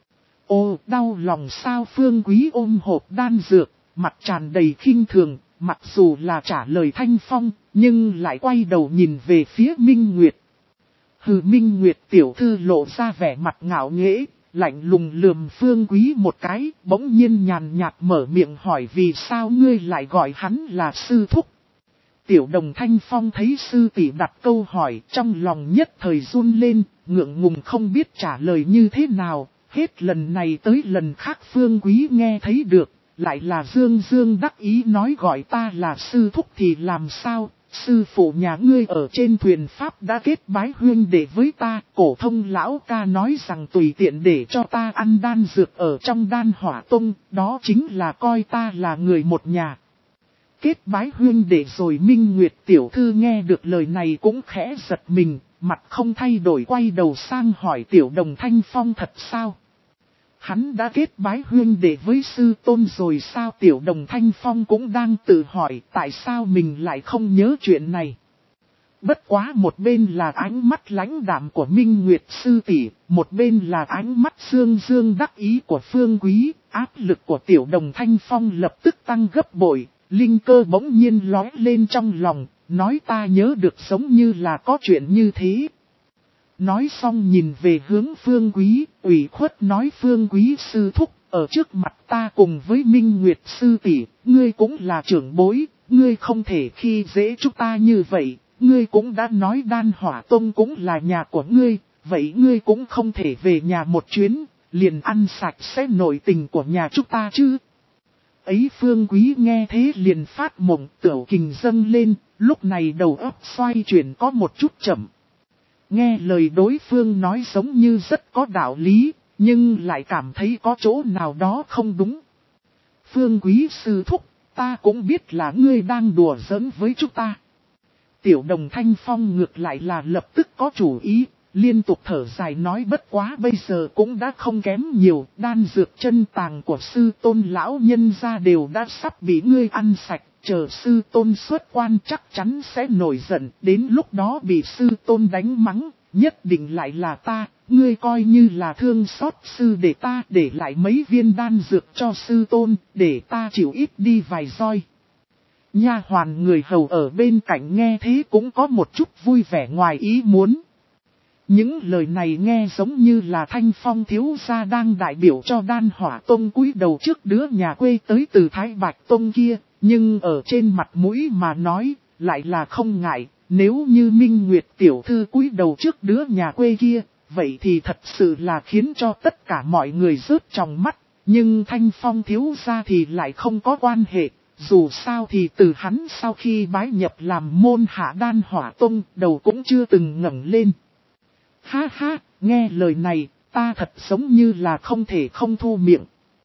Ô, đau lòng sao? Phương Quý ôm hộp đan dược, mặt tràn đầy khinh thường, mặc dù là trả lời Thanh Phong, nhưng lại quay đầu nhìn về phía Minh Nguyệt. Hừ, Minh Nguyệt tiểu thư lộ ra vẻ mặt ngạo nghễ. Lạnh lùng lườm Phương Quý một cái, bỗng nhiên nhàn nhạt mở miệng hỏi vì sao ngươi lại gọi hắn là sư thúc. Tiểu Đồng Thanh Phong thấy sư tỷ đặt câu hỏi, trong lòng nhất thời run lên, ngượng ngùng không biết trả lời như thế nào, hết lần này tới lần khác Phương Quý nghe thấy được, lại là dương dương đắc ý nói gọi ta là sư thúc thì làm sao, sư phụ nhà ngươi ở trên thuyền Pháp đã kết bái huyên đệ với ta, cổ thông lão ca nói rằng tùy tiện để cho ta ăn đan dược ở trong đan hỏa tông, đó chính là coi ta là người một nhà. Kết bái huyên đệ rồi. Minh Nguyệt tiểu thư nghe được lời này cũng khẽ giật mình, mặt không thay đổi quay đầu sang hỏi Tiểu Đồng Thanh Phong thật sao? Hắn đã kết bái huyên đệ với sư tôn rồi sao? Tiểu Đồng Thanh Phong cũng đang tự hỏi tại sao mình lại không nhớ chuyện này. Bất quá một bên là ánh mắt lãnh đạm của Minh Nguyệt sư tỷ, một bên là ánh mắt dương dương đắc ý của Phương Quý, áp lực của Tiểu Đồng Thanh Phong lập tức tăng gấp bội, linh cơ bỗng nhiên lóe lên trong lòng, nói ta nhớ được giống như là có chuyện như thế. Nói xong nhìn về hướng Phương Quý, ủy khuất nói Phương Quý sư thúc, ở trước mặt ta cùng với Minh Nguyệt sư tỷ, ngươi cũng là trưởng bối, ngươi không thể khi dễ chúng ta như vậy, ngươi cũng đã nói đan hỏa tông cũng là nhà của ngươi, vậy ngươi cũng không thể về nhà một chuyến, liền ăn sạch sẽ nội tình của nhà chúng ta chứ. Ấy Phương Quý nghe thế liền phát mộng, tiểu kình dâng lên, lúc này đầu óc xoay chuyển có một chút chậm. Nghe lời đối phương nói giống như rất có đạo lý, nhưng lại cảm thấy có chỗ nào đó không đúng. Phương Quý sư thúc, ta cũng biết là ngươi đang đùa giỡn với chúng ta. Tiểu Đồng Thanh Phong ngược lại là lập tức có chủ ý, liên tục thở dài nói bất quá bây giờ cũng đã không kém nhiều, đan dược chân tàng của sư tôn lão nhân gia đều đã sắp bị ngươi ăn sạch, chờ sư tôn xuất quan chắc chắn sẽ nổi giận, đến lúc đó bị sư tôn đánh mắng, nhất định lại là ta, ngươi coi như là thương xót sư để ta để lại mấy viên đan dược cho sư tôn, để ta chịu ít đi vài roi. Nha hoàn người hầu ở bên cạnh nghe thế cũng có một chút vui vẻ ngoài ý muốn. Những lời này nghe giống như là Thanh Phong thiếu gia đang đại biểu cho đan hỏa tông cúi đầu trước đứa nhà quê tới từ Thái Bạch tông kia, nhưng ở trên mặt mũi mà nói, lại là không ngại, nếu như Minh Nguyệt tiểu thư cúi đầu trước đứa nhà quê kia, vậy thì thật sự là khiến cho tất cả mọi người rớt trong mắt, nhưng Thanh Phong thiếu gia thì lại không có quan hệ. Dù sao thì từ hắn sau khi bái nhập làm môn hạ đan hỏa tông, đầu cũng chưa từng ngẩng lên. Ha ha, nghe lời này, ta thật giống như là không thể không thu miệng.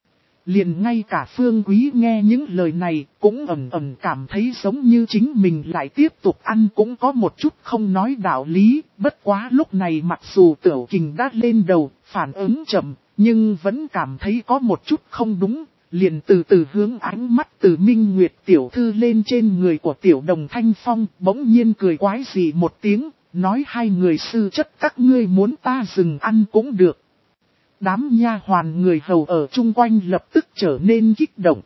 Liền ngay cả Phương Quý nghe những lời này, cũng ẩn ẩn cảm thấy giống như chính mình lại tiếp tục ăn cũng có một chút không nói đạo lý. Bất quá lúc này mặc dù Tiểu Kình đã lên đầu, phản ứng chậm, nhưng vẫn cảm thấy có một chút không đúng. Liền từ từ hướng ánh mắt từ Minh Nguyệt tiểu thư lên trên người của Tiểu Đồng Thanh Phong, bỗng nhiên cười quái dị một tiếng, nói hai người sư chất các ngươi muốn ta dừng ăn cũng được. Đám nha hoàn người hầu ở chung quanh lập tức trở nên kích động.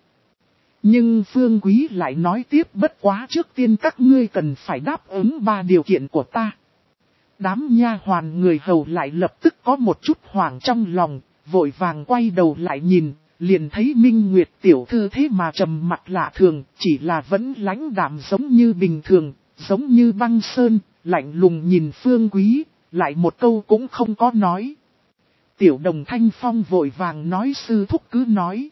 Nhưng Phương Quý lại nói tiếp bất quá trước tiên các ngươi cần phải đáp ứng ba điều kiện của ta. Đám nha hoàn người hầu lại lập tức có một chút hoảng trong lòng, vội vàng quay đầu lại nhìn. Liền thấy Minh Nguyệt tiểu thư thế mà trầm mặt lạ thường, chỉ là vẫn lãnh đạm giống như bình thường, giống như băng sơn, lạnh lùng nhìn Phương Quý, lại một câu cũng không có nói. Tiểu Đồng Thanh Phong vội vàng nói sư thúc cứ nói.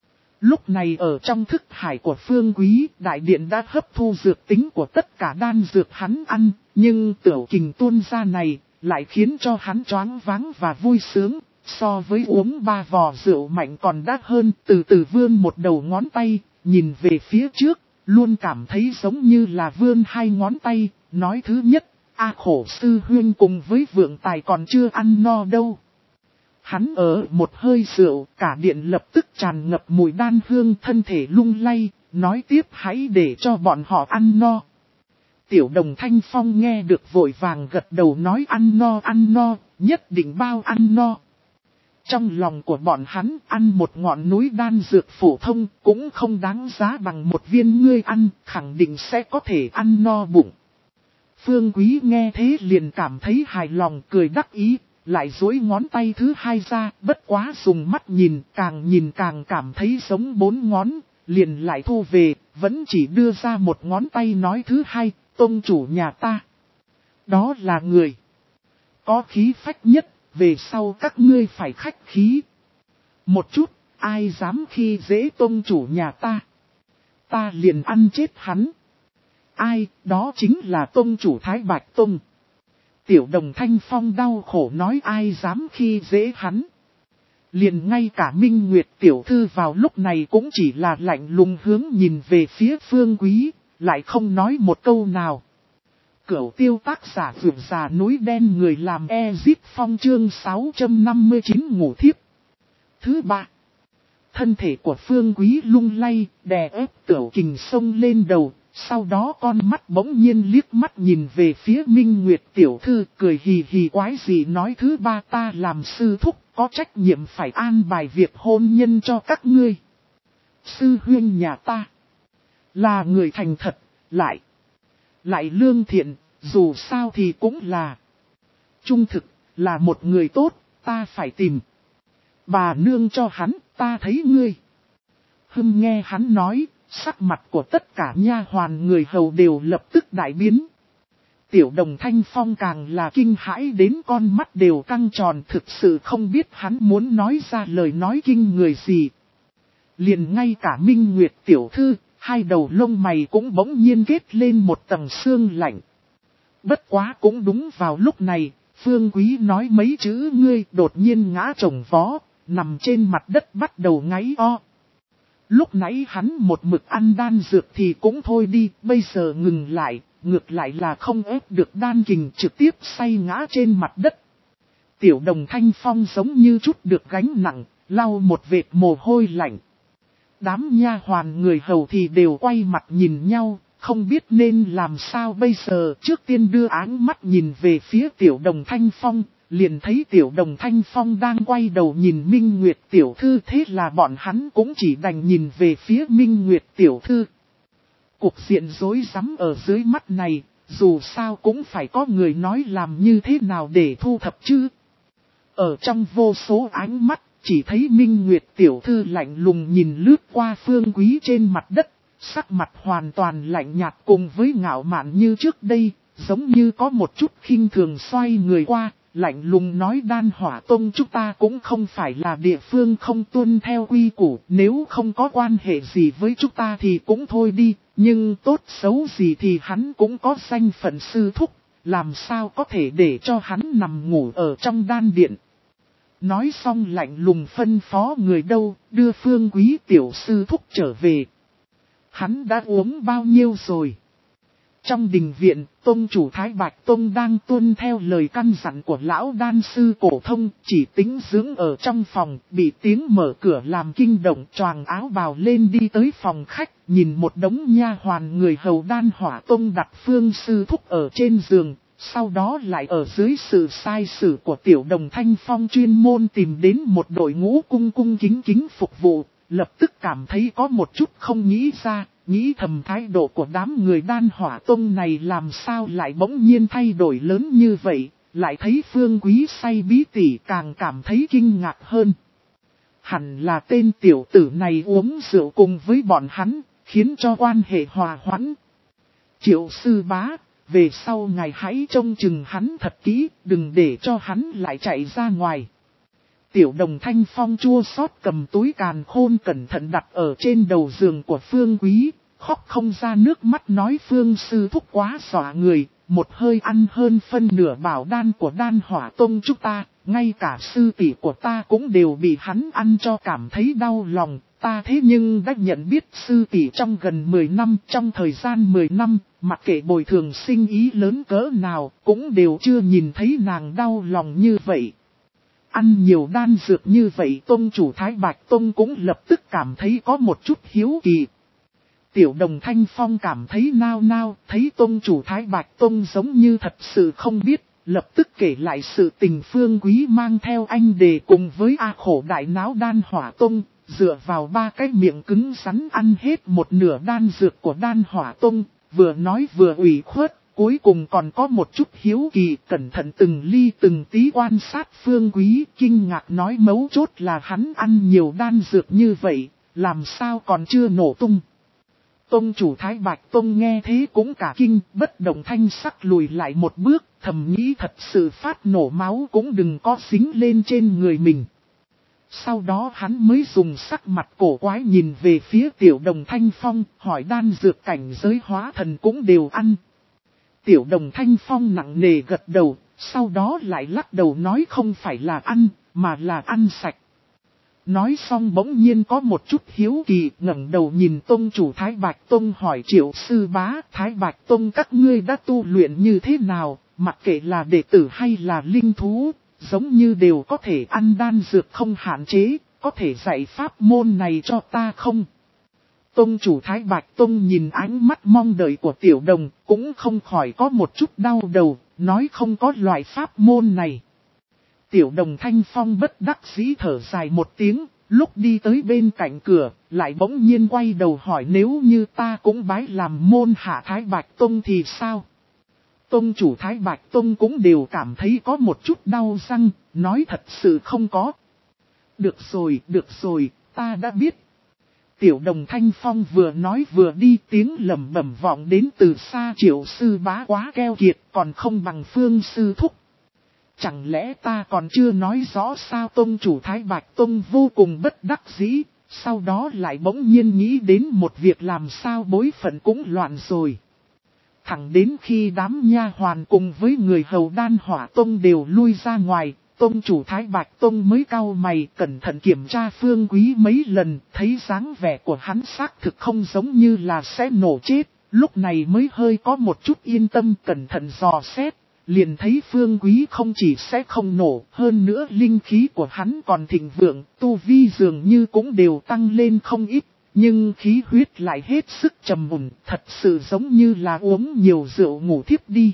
Lúc này ở trong thức hải của Phương Quý, đại điện đã hấp thu dược tính của tất cả đan dược hắn ăn, nhưng Tiểu Kình tuôn ra này, lại khiến cho hắn choáng váng và vui sướng. So với uống ba vò rượu mạnh còn đắt hơn, từ từ vươn một đầu ngón tay, nhìn về phía trước, luôn cảm thấy giống như là vươn hai ngón tay, nói thứ nhất, A khổ sư huyên cùng với vượng tài còn chưa ăn no đâu. Hắn ở một hơi rượu, cả điện lập tức tràn ngập mùi đan hương thân thể lung lay, nói tiếp hãy để cho bọn họ ăn no. Tiểu Đồng Thanh Phong nghe được vội vàng gật đầu nói ăn no ăn no, nhất định bao ăn no. Trong lòng của bọn hắn ăn một ngọn núi đan dược phổ thông cũng không đáng giá bằng một viên ngươi ăn, khẳng định sẽ có thể ăn no bụng. Phương Quý nghe thế liền cảm thấy hài lòng cười đắc ý, lại duỗi ngón tay thứ hai ra, bất quá dùng mắt nhìn, càng nhìn càng cảm thấy giống bốn ngón, liền lại thu về, vẫn chỉ đưa ra một ngón tay nói thứ hai, tông chủ nhà ta. Đó là người có khí phách nhất. Về sau các ngươi phải khách khí. Một chút, ai dám khi dễ tông chủ nhà ta. Ta liền ăn chết hắn. Ai, đó chính là tông chủ Thái Bạch Tông. Tiểu Đồng Thanh Phong đau khổ nói ai dám khi dễ hắn. Liền ngay cả Minh Nguyệt tiểu thư vào lúc này cũng chỉ là lạnh lùng hướng nhìn về phía Phương Quý, lại không nói một câu nào. Cửu tiêu tác giả vượt già núi đen người làm Ezip Phong chương sáu trăm năm mươi chín ngủ thiếp. Thứ ba, thân thể của Phương Quý lung lay, đè ép Tiểu Kình sông lên đầu, sau đó con mắt bỗng nhiên liếc mắt nhìn về phía Minh Nguyệt tiểu thư, cười hì hì quái gì nói thứ ba ta làm sư thúc, có trách nhiệm phải an bài việc hôn nhân cho các ngươi. Sư huynh nhà ta là người thành thật, lại lại lương thiện, dù sao thì cũng là trung thực, là một người tốt, ta phải tìm bà nương cho hắn, ta thấy ngươi. Hưng nghe hắn nói, sắc mặt của tất cả nha hoàn người hầu đều lập tức đại biến. Tiểu Đồng Thanh Phong càng là kinh hãi đến con mắt đều căng tròn, thực sự không biết hắn muốn nói ra lời nói kinh người gì. Liền ngay cả Minh Nguyệt tiểu thư, hai đầu lông mày cũng bỗng nhiên kết lên một tầng sương lạnh. Bất quá cũng đúng vào lúc này, Phương Quý nói mấy chữ ngươi đột nhiên ngã chồng vó, nằm trên mặt đất bắt đầu ngáy o. Lúc nãy hắn một mực ăn đan dược thì cũng thôi đi, bây giờ ngừng lại, ngược lại là không ép được đan kình trực tiếp say ngã trên mặt đất. Tiểu Đồng Thanh Phong giống như chút được gánh nặng, lau một vệt mồ hôi lạnh. Đám nha hoàn người hầu thì đều quay mặt nhìn nhau, không biết nên làm sao bây giờ. Trước tiên đưa áng mắt nhìn về phía Tiểu Đồng Thanh Phong, liền thấy Tiểu Đồng Thanh Phong đang quay đầu nhìn Minh Nguyệt tiểu thư, thế là bọn hắn cũng chỉ đành nhìn về phía Minh Nguyệt tiểu thư. Cuộc diện rối rắm ở dưới mắt này, dù sao cũng phải có người nói làm như thế nào để thu thập chứ. Ở trong vô số ánh mắt, chỉ thấy Minh Nguyệt tiểu thư lạnh lùng nhìn lướt qua Phương Quý trên mặt đất, sắc mặt hoàn toàn lạnh nhạt cùng với ngạo mạn như trước đây, giống như có một chút khinh thường xoay người qua, lạnh lùng nói Đan Hỏa Tông chúng ta cũng không phải là địa phương không tuân theo quy củ, nếu không có quan hệ gì với chúng ta thì cũng thôi đi, nhưng tốt xấu gì thì hắn cũng có danh phận sư thúc, làm sao có thể để cho hắn nằm ngủ ở trong đan điện. Nói xong lạnh lùng phân phó người đâu, đưa Phương Quý tiểu sư thúc trở về. Hắn đã uống bao nhiêu rồi? Trong đình viện, Tông chủ Thái Bạch Tông đang tuân theo lời căn dặn của lão đan sư cổ thông, chỉ tĩnh dưỡng ở trong phòng, bị tiếng mở cửa làm kinh động, choàng áo bào lên đi tới phòng khách, nhìn một đống nha hoàn người hầu Đan Hỏa Tông đặt Phương sư thúc ở trên giường, sau đó lại ở dưới sự sai sử của Tiểu Đồng Thanh Phong chuyên môn tìm đến một đội ngũ cung cung kính kính phục vụ, lập tức cảm thấy có một chút không nghĩ ra. Nghĩ thầm thái độ của đám người Đan Hỏa Tông này làm sao lại bỗng nhiên thay đổi lớn như vậy, lại thấy Phương Quý say bí tỉ càng cảm thấy kinh ngạc hơn. Hẳn là tên tiểu tử này uống rượu cùng với bọn hắn, khiến cho quan hệ hòa hoãn. Triệu sư bá, về sau ngài hãy trông chừng hắn thật kỹ, đừng để cho hắn lại chạy ra ngoài. Tiểu Đồng Thanh Phong chua xót cầm túi càn khôn cẩn thận đặt ở trên đầu giường của Phương Quý, khóc không ra nước mắt nói Phương sư thúc quá xỏa người, một hơi ăn hơn phân nửa bảo đan của Đan Hỏa Tông chúng ta, ngay cả sư tỷ của ta cũng đều bị hắn ăn cho cảm thấy đau lòng, ta thế nhưng đã nhận biết sư tỷ trong gần mười năm, trong thời gian mười năm, mặc kệ bồi thường sinh ý lớn cỡ nào, cũng đều chưa nhìn thấy nàng đau lòng như vậy. Ăn nhiều đan dược như vậy Tông chủ Thái Bạch Tông cũng lập tức cảm thấy có một chút hiếu kỳ. Tiểu Đồng Thanh Phong cảm thấy nao nao, thấy Tông chủ Thái Bạch Tông giống như thật sự không biết, lập tức kể lại sự tình Phương Quý mang theo anh đề cùng với A Khổ đại náo Đan Hỏa Tông, dựa vào ba cái miệng cứng rắn ăn hết một nửa đan dược của Đan Hỏa Tông, vừa nói vừa ủy khuất. Cuối cùng còn có một chút hiếu kỳ, cẩn thận từng ly từng tí quan sát Phương Quý, kinh ngạc nói mấu chốt là hắn ăn nhiều đan dược như vậy, làm sao còn chưa nổ tung. Tông chủ Thái Bạch Tông nghe thế cũng cả kinh, bất động thanh sắc lùi lại một bước, thầm nghĩ thật sự phát nổ máu cũng đừng có dính lên trên người mình. Sau đó hắn mới dùng sắc mặt cổ quái nhìn về phía Tiểu Đồng Thanh Phong, hỏi đan dược cảnh giới hóa thần cũng đều ăn. Tiểu Đồng Thanh Phong nặng nề gật đầu, sau đó lại lắc đầu nói không phải là ăn, mà là ăn sạch. Nói xong bỗng nhiên có một chút hiếu kỳ, ngẩng đầu nhìn tông chủ Thái Bạch Tông hỏi Triệu sư bá, Thái Bạch Tông các ngươi đã tu luyện như thế nào, mặc kệ là đệ tử hay là linh thú, giống như đều có thể ăn đan dược không hạn chế, có thể dạy pháp môn này cho ta không? Tông chủ Thái Bạch Tông nhìn ánh mắt mong đợi của Tiểu Đồng, cũng không khỏi có một chút đau đầu, nói không có loại pháp môn này. Tiểu Đồng Thanh Phong bất đắc dĩ thở dài một tiếng, lúc đi tới bên cạnh cửa, lại bỗng nhiên quay đầu hỏi nếu như ta cũng bái làm môn hạ Thái Bạch Tông thì sao? Tông chủ Thái Bạch Tông cũng đều cảm thấy có một chút đau răng, nói thật sự không có. Được rồi, được rồi, ta đã biết. Tiểu Đồng Thanh Phong vừa nói vừa đi, tiếng lẩm bẩm vọng đến từ xa Triệu sư bá quá keo kiệt, còn không bằng Phương sư thúc. Chẳng lẽ ta còn chưa nói rõ sao? Tông chủ Thái Bạch Tông vô cùng bất đắc dĩ, sau đó lại bỗng nhiên nghĩ đến một việc làm sao bối phận cũng loạn rồi. Thẳng đến khi đám nha hoàn cùng với người hầu Đan Hỏa Tông đều lui ra ngoài, Tông chủ Thái Bạch Tông mới cau mày cẩn thận kiểm tra Phương Quý mấy lần, thấy dáng vẻ của hắn xác thực không giống như là sẽ nổ chết, lúc này mới hơi có một chút yên tâm cẩn thận dò xét. Liền thấy Phương Quý không chỉ sẽ không nổ, hơn nữa linh khí của hắn còn thịnh vượng, tu vi dường như cũng đều tăng lên không ít, nhưng khí huyết lại hết sức trầm mùn, thật sự giống như là uống nhiều rượu ngủ thiếp đi.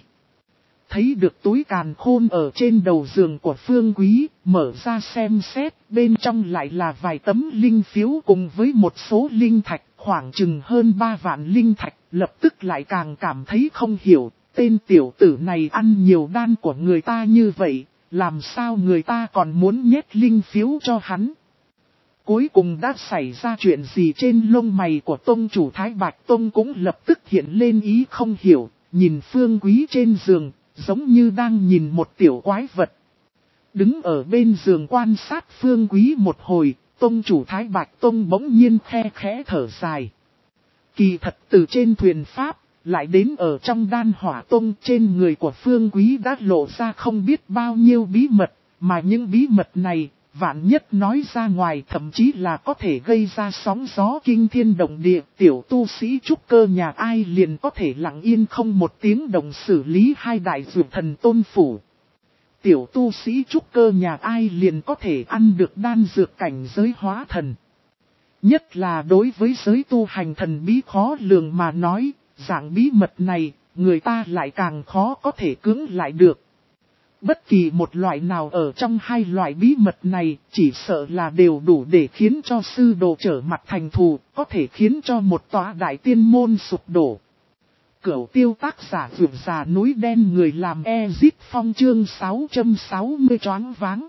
Thấy được túi càn khôn ở trên đầu giường của Phương Quý, mở ra xem xét, bên trong lại là vài tấm linh phiếu cùng với một số linh thạch, khoảng chừng hơn ba vạn linh thạch, lập tức lại càng cảm thấy không hiểu. Tên tiểu tử này ăn nhiều đan của người ta như vậy, làm sao người ta còn muốn nhét linh phiếu cho hắn? Cuối cùng đã xảy ra chuyện gì trên lông mày của tông chủ Thái Bạch Tông cũng lập tức hiện lên ý không hiểu, nhìn Phương Quý trên giường, giống như đang nhìn một tiểu quái vật. Đứng ở bên giường quan sát Phương Quý một hồi, tông chủ Thái Bạch Tông bỗng nhiên khe khẽ thở dài. Kỳ thật từ trên thuyền Pháp, lại đến ở trong Đan Hỏa Tông trên người của Phương Quý đã lộ ra không biết bao nhiêu bí mật, mà những bí mật này, vạn nhất nói ra ngoài thậm chí là có thể gây ra sóng gió kinh thiên động địa. Tiểu tu sĩ trúc cơ nhà ai liền có thể lặng yên không một tiếng động xử lý hai đại dược thần tôn phủ. Tiểu tu sĩ trúc cơ nhà ai liền có thể ăn được đan dược cảnh giới hóa thần. Nhất là đối với giới tu hành thần bí khó lường mà nói, dạng bí mật này, người ta lại càng khó có thể cưỡng lại được. Bất kỳ một loại nào ở trong hai loại bí mật này, chỉ sợ là đều đủ để khiến cho sư đồ trở mặt thành thù, có thể khiến cho một tòa đại tiên môn sụp đổ. Cửu tiêu tác giả vượt già núi đen người làm Ezip Phong chương sáu trăm sáu mươi choáng váng.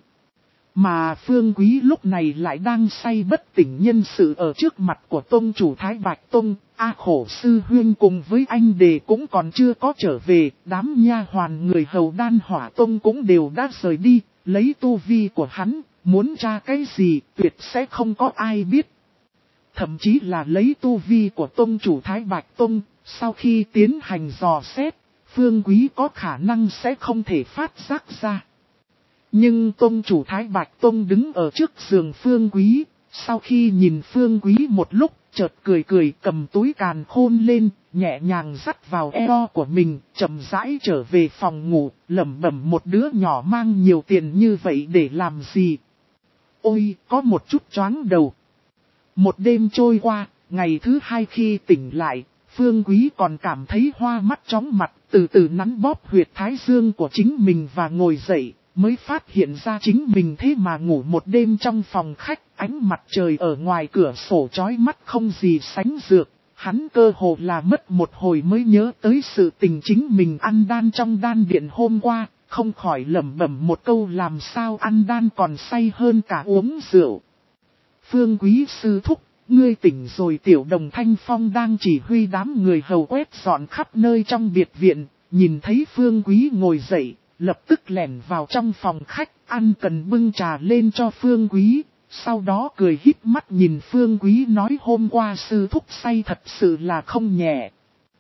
Mà Phương Quý lúc này lại đang say bất tỉnh nhân sự ở trước mặt của tông chủ Thái Bạch Tông. A khổ sư huyên cùng với anh đề cũng còn chưa có trở về, đám nha hoàn người hầu Đan Hỏa Tông cũng đều đã rời đi, lấy tu vi của hắn, muốn tra cái gì tuyệt sẽ không có ai biết. Thậm chí là lấy tu vi của tông chủ Thái Bạch Tông, sau khi tiến hành dò xét, Phương Quý có khả năng sẽ không thể phát giác ra. Nhưng tông chủ Thái Bạch Tông đứng ở trước giường Phương Quý, sau khi nhìn Phương Quý một lúc, chợt cười cười cầm túi càn khôn lên, nhẹ nhàng dắt vào eo của mình, chậm rãi trở về phòng ngủ, lẩm bẩm một đứa nhỏ mang nhiều tiền như vậy để làm gì. Ôi, có một chút choáng đầu. Một đêm trôi qua, ngày thứ hai khi tỉnh lại, Phương Quý còn cảm thấy hoa mắt chóng mặt, từ từ nắn bóp huyệt thái dương của chính mình và ngồi dậy. Mới phát hiện ra chính mình thế mà ngủ một đêm trong phòng khách, ánh mặt trời ở ngoài cửa sổ chói mắt không gì sánh được. Hắn cơ hồ là mất một hồi mới nhớ tới sự tình chính mình ăn đan trong đan điện hôm qua, không khỏi lẩm bẩm một câu làm sao ăn đan còn say hơn cả uống rượu. Phương Quý sư thúc, ngươi tỉnh rồi. Tiểu Đồng Thanh Phong đang chỉ huy đám người hầu quét dọn khắp nơi trong biệt viện, nhìn thấy Phương Quý ngồi dậy. Lập tức lẻn vào trong phòng khách, ăn cần bưng trà lên cho Phương Quý, Sau đó cười híp mắt nhìn Phương Quý nói hôm qua sư thúc say thật sự là không nhẹ.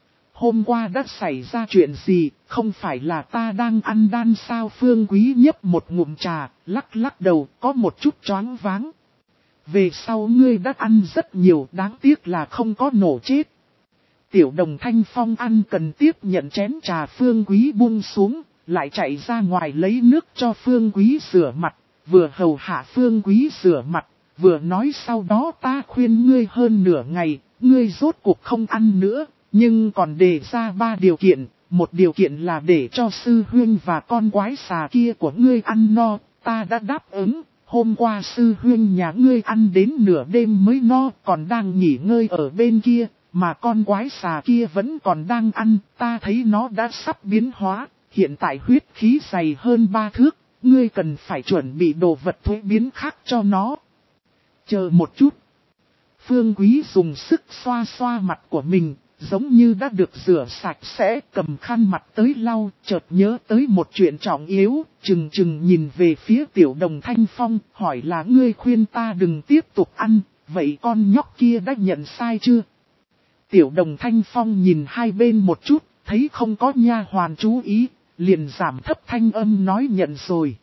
Hôm qua đã xảy ra chuyện gì, không phải là ta đang ăn đan sao? Phương Quý nhấp một ngụm trà, lắc lắc đầu, có một chút choáng váng. Về sau ngươi đã ăn rất nhiều, đáng tiếc là không có nổ chết. Tiểu Đồng Thanh Phong ăn cần tiếp nhận chén trà Phương Quý buông xuống, lại chạy ra ngoài lấy nước cho Phương Quý rửa mặt, vừa hầu hạ Phương Quý rửa mặt, vừa nói sau đó ta khuyên ngươi hơn nửa ngày, ngươi rốt cuộc không ăn nữa, nhưng còn đề ra ba điều kiện, một điều kiện là để cho sư huynh và con quái xà kia của ngươi ăn no, ta đã đáp ứng. Hôm qua sư huynh nhà ngươi ăn đến nửa đêm mới no, còn đang nghỉ ngơi ở bên kia, mà con quái xà kia vẫn còn đang ăn, ta thấy nó đã sắp biến hóa, hiện tại huyết khí dày hơn ba thước, ngươi cần phải chuẩn bị đồ vật thuế biến khác cho nó. Chờ một chút. Phương Quý dùng sức xoa xoa mặt của mình, giống như đã được rửa sạch sẽ, cầm khăn mặt tới lau, chợt nhớ tới một chuyện trọng yếu, chừng chừng nhìn về phía Tiểu Đồng Thanh Phong, hỏi là ngươi khuyên ta đừng tiếp tục ăn, vậy con nhóc kia đã nhận sai chưa? Tiểu Đồng Thanh Phong nhìn hai bên một chút, thấy không có nha hoàn chú ý, liền giảm thấp thanh âm nói nhận rồi.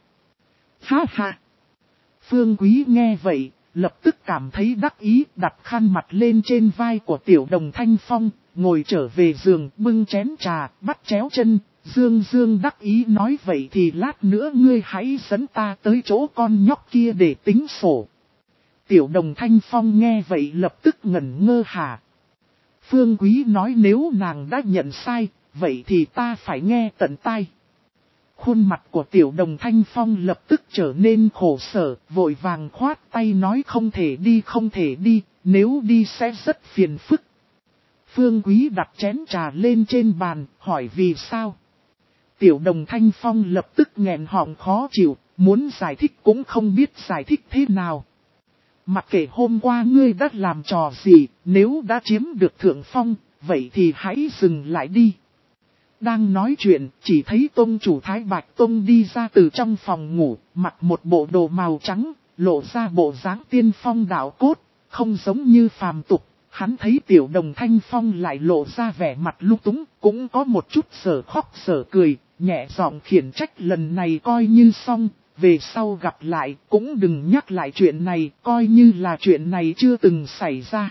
Ha ha! Phương Quý nghe vậy, lập tức cảm thấy đắc ý, đặt khăn mặt lên trên vai của Tiểu Đồng Thanh Phong, ngồi trở về giường, bưng chén trà, bắt chéo chân, dương dương đắc ý nói vậy thì lát nữa ngươi hãy dẫn ta tới chỗ con nhóc kia để tính sổ. Tiểu Đồng Thanh Phong nghe vậy lập tức ngẩn ngơ hả. Phương Quý nói nếu nàng đã nhận sai, vậy thì ta phải nghe tận tai. Khuôn mặt của Tiểu Đồng Thanh Phong lập tức trở nên khổ sở, vội vàng khoát tay nói không thể đi không thể đi, nếu đi sẽ rất phiền phức. Phương Quý đặt chén trà lên trên bàn, hỏi vì sao. Tiểu Đồng Thanh Phong lập tức nghẹn họng khó chịu, muốn giải thích cũng không biết giải thích thế nào. Mặc kệ hôm qua ngươi đã làm trò gì, nếu đã chiếm được thượng phong, vậy thì hãy dừng lại đi. Đang nói chuyện, chỉ thấy tông chủ Thái Bạch Tông đi ra từ trong phòng ngủ, mặc một bộ đồ màu trắng, lộ ra bộ dáng tiên phong đạo cốt, không giống như phàm tục. Hắn thấy Tiểu Đồng Thanh Phong lại lộ ra vẻ mặt lung túng, cũng có một chút sở khóc sở cười, nhẹ giọng khiển trách lần này coi như xong, về sau gặp lại cũng đừng nhắc lại chuyện này, coi như là chuyện này chưa từng xảy ra.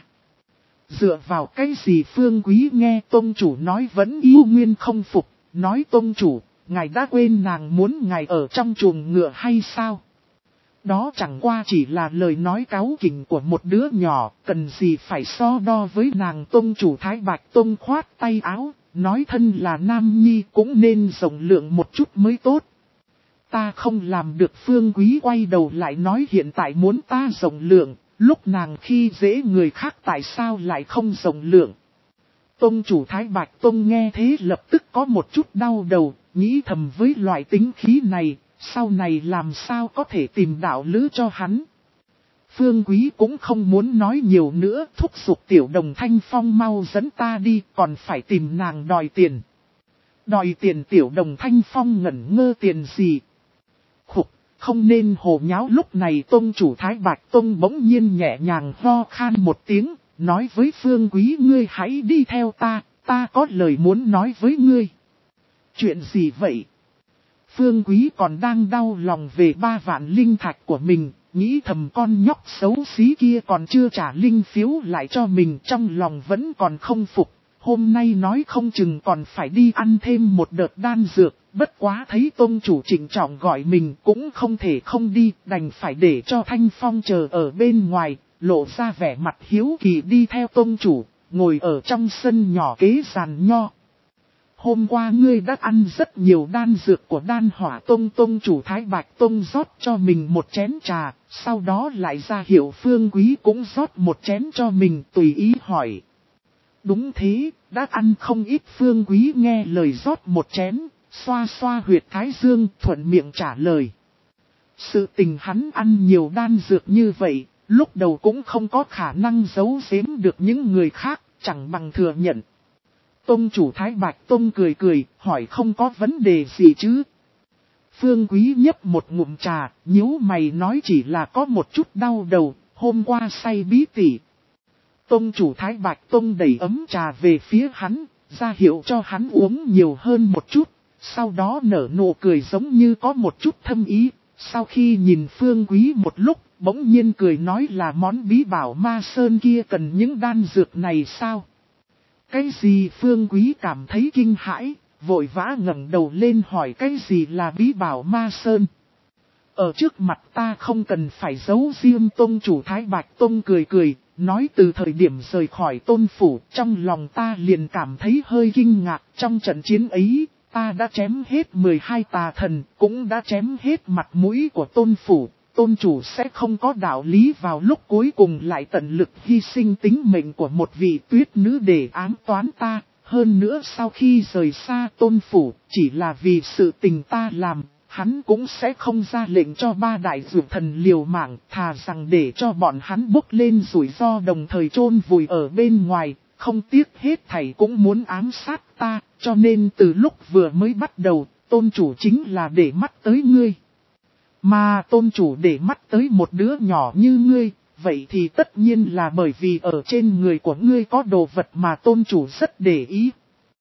Dựa vào cái gì Phương Quý nghe tông chủ nói vẫn yêu nguyên không phục, nói tông chủ, ngài đã quên nàng muốn ngài ở trong chuồng ngựa hay sao? Đó chẳng qua chỉ là lời nói cáu kỉnh của một đứa nhỏ, cần gì phải so đo với nàng. Tông chủ Thái Bạch Tông khoát tay áo, nói thân là nam nhi cũng nên rộng lượng một chút mới tốt. Ta không làm được. Phương Quý quay đầu lại nói hiện tại muốn ta rộng lượng, lúc nàng khi dễ người khác tại sao lại không rộng lượng. Tông chủ Thái Bạch Tông nghe thế lập tức có một chút đau đầu, nghĩ thầm với loại tính khí này, sau này làm sao có thể tìm đạo lữ cho hắn. Phương Quý cũng không muốn nói nhiều nữa, thúc giục Tiểu Đồng Thanh Phong mau dẫn ta đi, còn phải tìm nàng đòi tiền. Đòi tiền. Tiểu Đồng Thanh Phong ngẩn ngơ tiền gì? Khục, không nên hồ nháo. Lúc này tông chủ Thái Bạch Tông bỗng nhiên nhẹ nhàng ho khan một tiếng, nói với Phương Quý ngươi hãy đi theo ta, ta có lời muốn nói với ngươi. Chuyện gì vậy? Phương Quý còn đang đau lòng về ba vạn linh thạch của mình, nghĩ thầm con nhóc xấu xí kia còn chưa trả linh phiếu lại cho mình, trong lòng vẫn còn không phục. Hôm nay nói không chừng còn phải đi ăn thêm một đợt đan dược, bất quá thấy tông chủ trịnh trọng gọi mình cũng không thể không đi, đành phải để cho Thanh Phong chờ ở bên ngoài, lộ ra vẻ mặt hiếu kỳ đi theo tông chủ, ngồi ở trong sân nhỏ kế giàn nho. Hôm qua ngươi đã ăn rất nhiều đan dược của Đan Hỏa Tông. Tông chủ Thái Bạch Tông rót cho mình một chén trà, sau đó lại ra hiệu Phương Quý cũng rót một chén cho mình, tùy ý hỏi. Đúng thế, đã ăn không ít. Phương Quý nghe lời rót một chén, xoa xoa huyệt thái dương, thuận miệng trả lời. Sự tình hắn ăn nhiều đan dược như vậy, lúc đầu cũng không có khả năng giấu giếm được những người khác, chẳng bằng thừa nhận. Tông chủ Thái Bạch Tông cười cười, hỏi không có vấn đề gì chứ? Phương Quý nhấp một ngụm trà, nhíu mày nói chỉ là có một chút đau đầu, hôm qua say bí tỉ. Tông chủ Thái Bạch Tông đẩy ấm trà về phía hắn, ra hiệu cho hắn uống nhiều hơn một chút, sau đó nở nụ cười giống như có một chút thâm ý. Sau khi nhìn Phương Quý một lúc, bỗng nhiên cười nói là món bí bảo ma sơn kia cần những đan dược này sao? Cái gì? Phương Quý cảm thấy kinh hãi, vội vã ngẩng đầu lên hỏi cái gì là bí bảo ma sơn? Ở trước mặt ta không cần phải giấu riêng. Tông chủ Thái Bạch Tông cười cười, nói từ thời điểm rời khỏi tôn phủ, trong lòng ta liền cảm thấy hơi kinh ngạc. Trong trận chiến ấy, ta đã chém hết mười hai tà thần, cũng đã chém hết mặt mũi của tôn phủ. Tôn chủ sẽ không có đạo lý vào lúc cuối cùng lại tận lực hy sinh tính mệnh của một vị tuyết nữ để ám toán ta. Hơn nữa sau khi rời xa tôn phủ, chỉ là vì sự tình ta làm, hắn cũng sẽ không ra lệnh cho ba đại dược thần liều mạng, thà rằng để cho bọn hắn bốc lên rủi ro đồng thời chôn vùi ở bên ngoài, không tiếc hết thảy cũng muốn ám sát ta, cho nên từ lúc vừa mới bắt đầu, tôn chủ chính là để mắt tới ngươi. Mà tôn chủ để mắt tới một đứa nhỏ như ngươi, vậy thì tất nhiên là bởi vì ở trên người của ngươi có đồ vật mà tôn chủ rất để ý.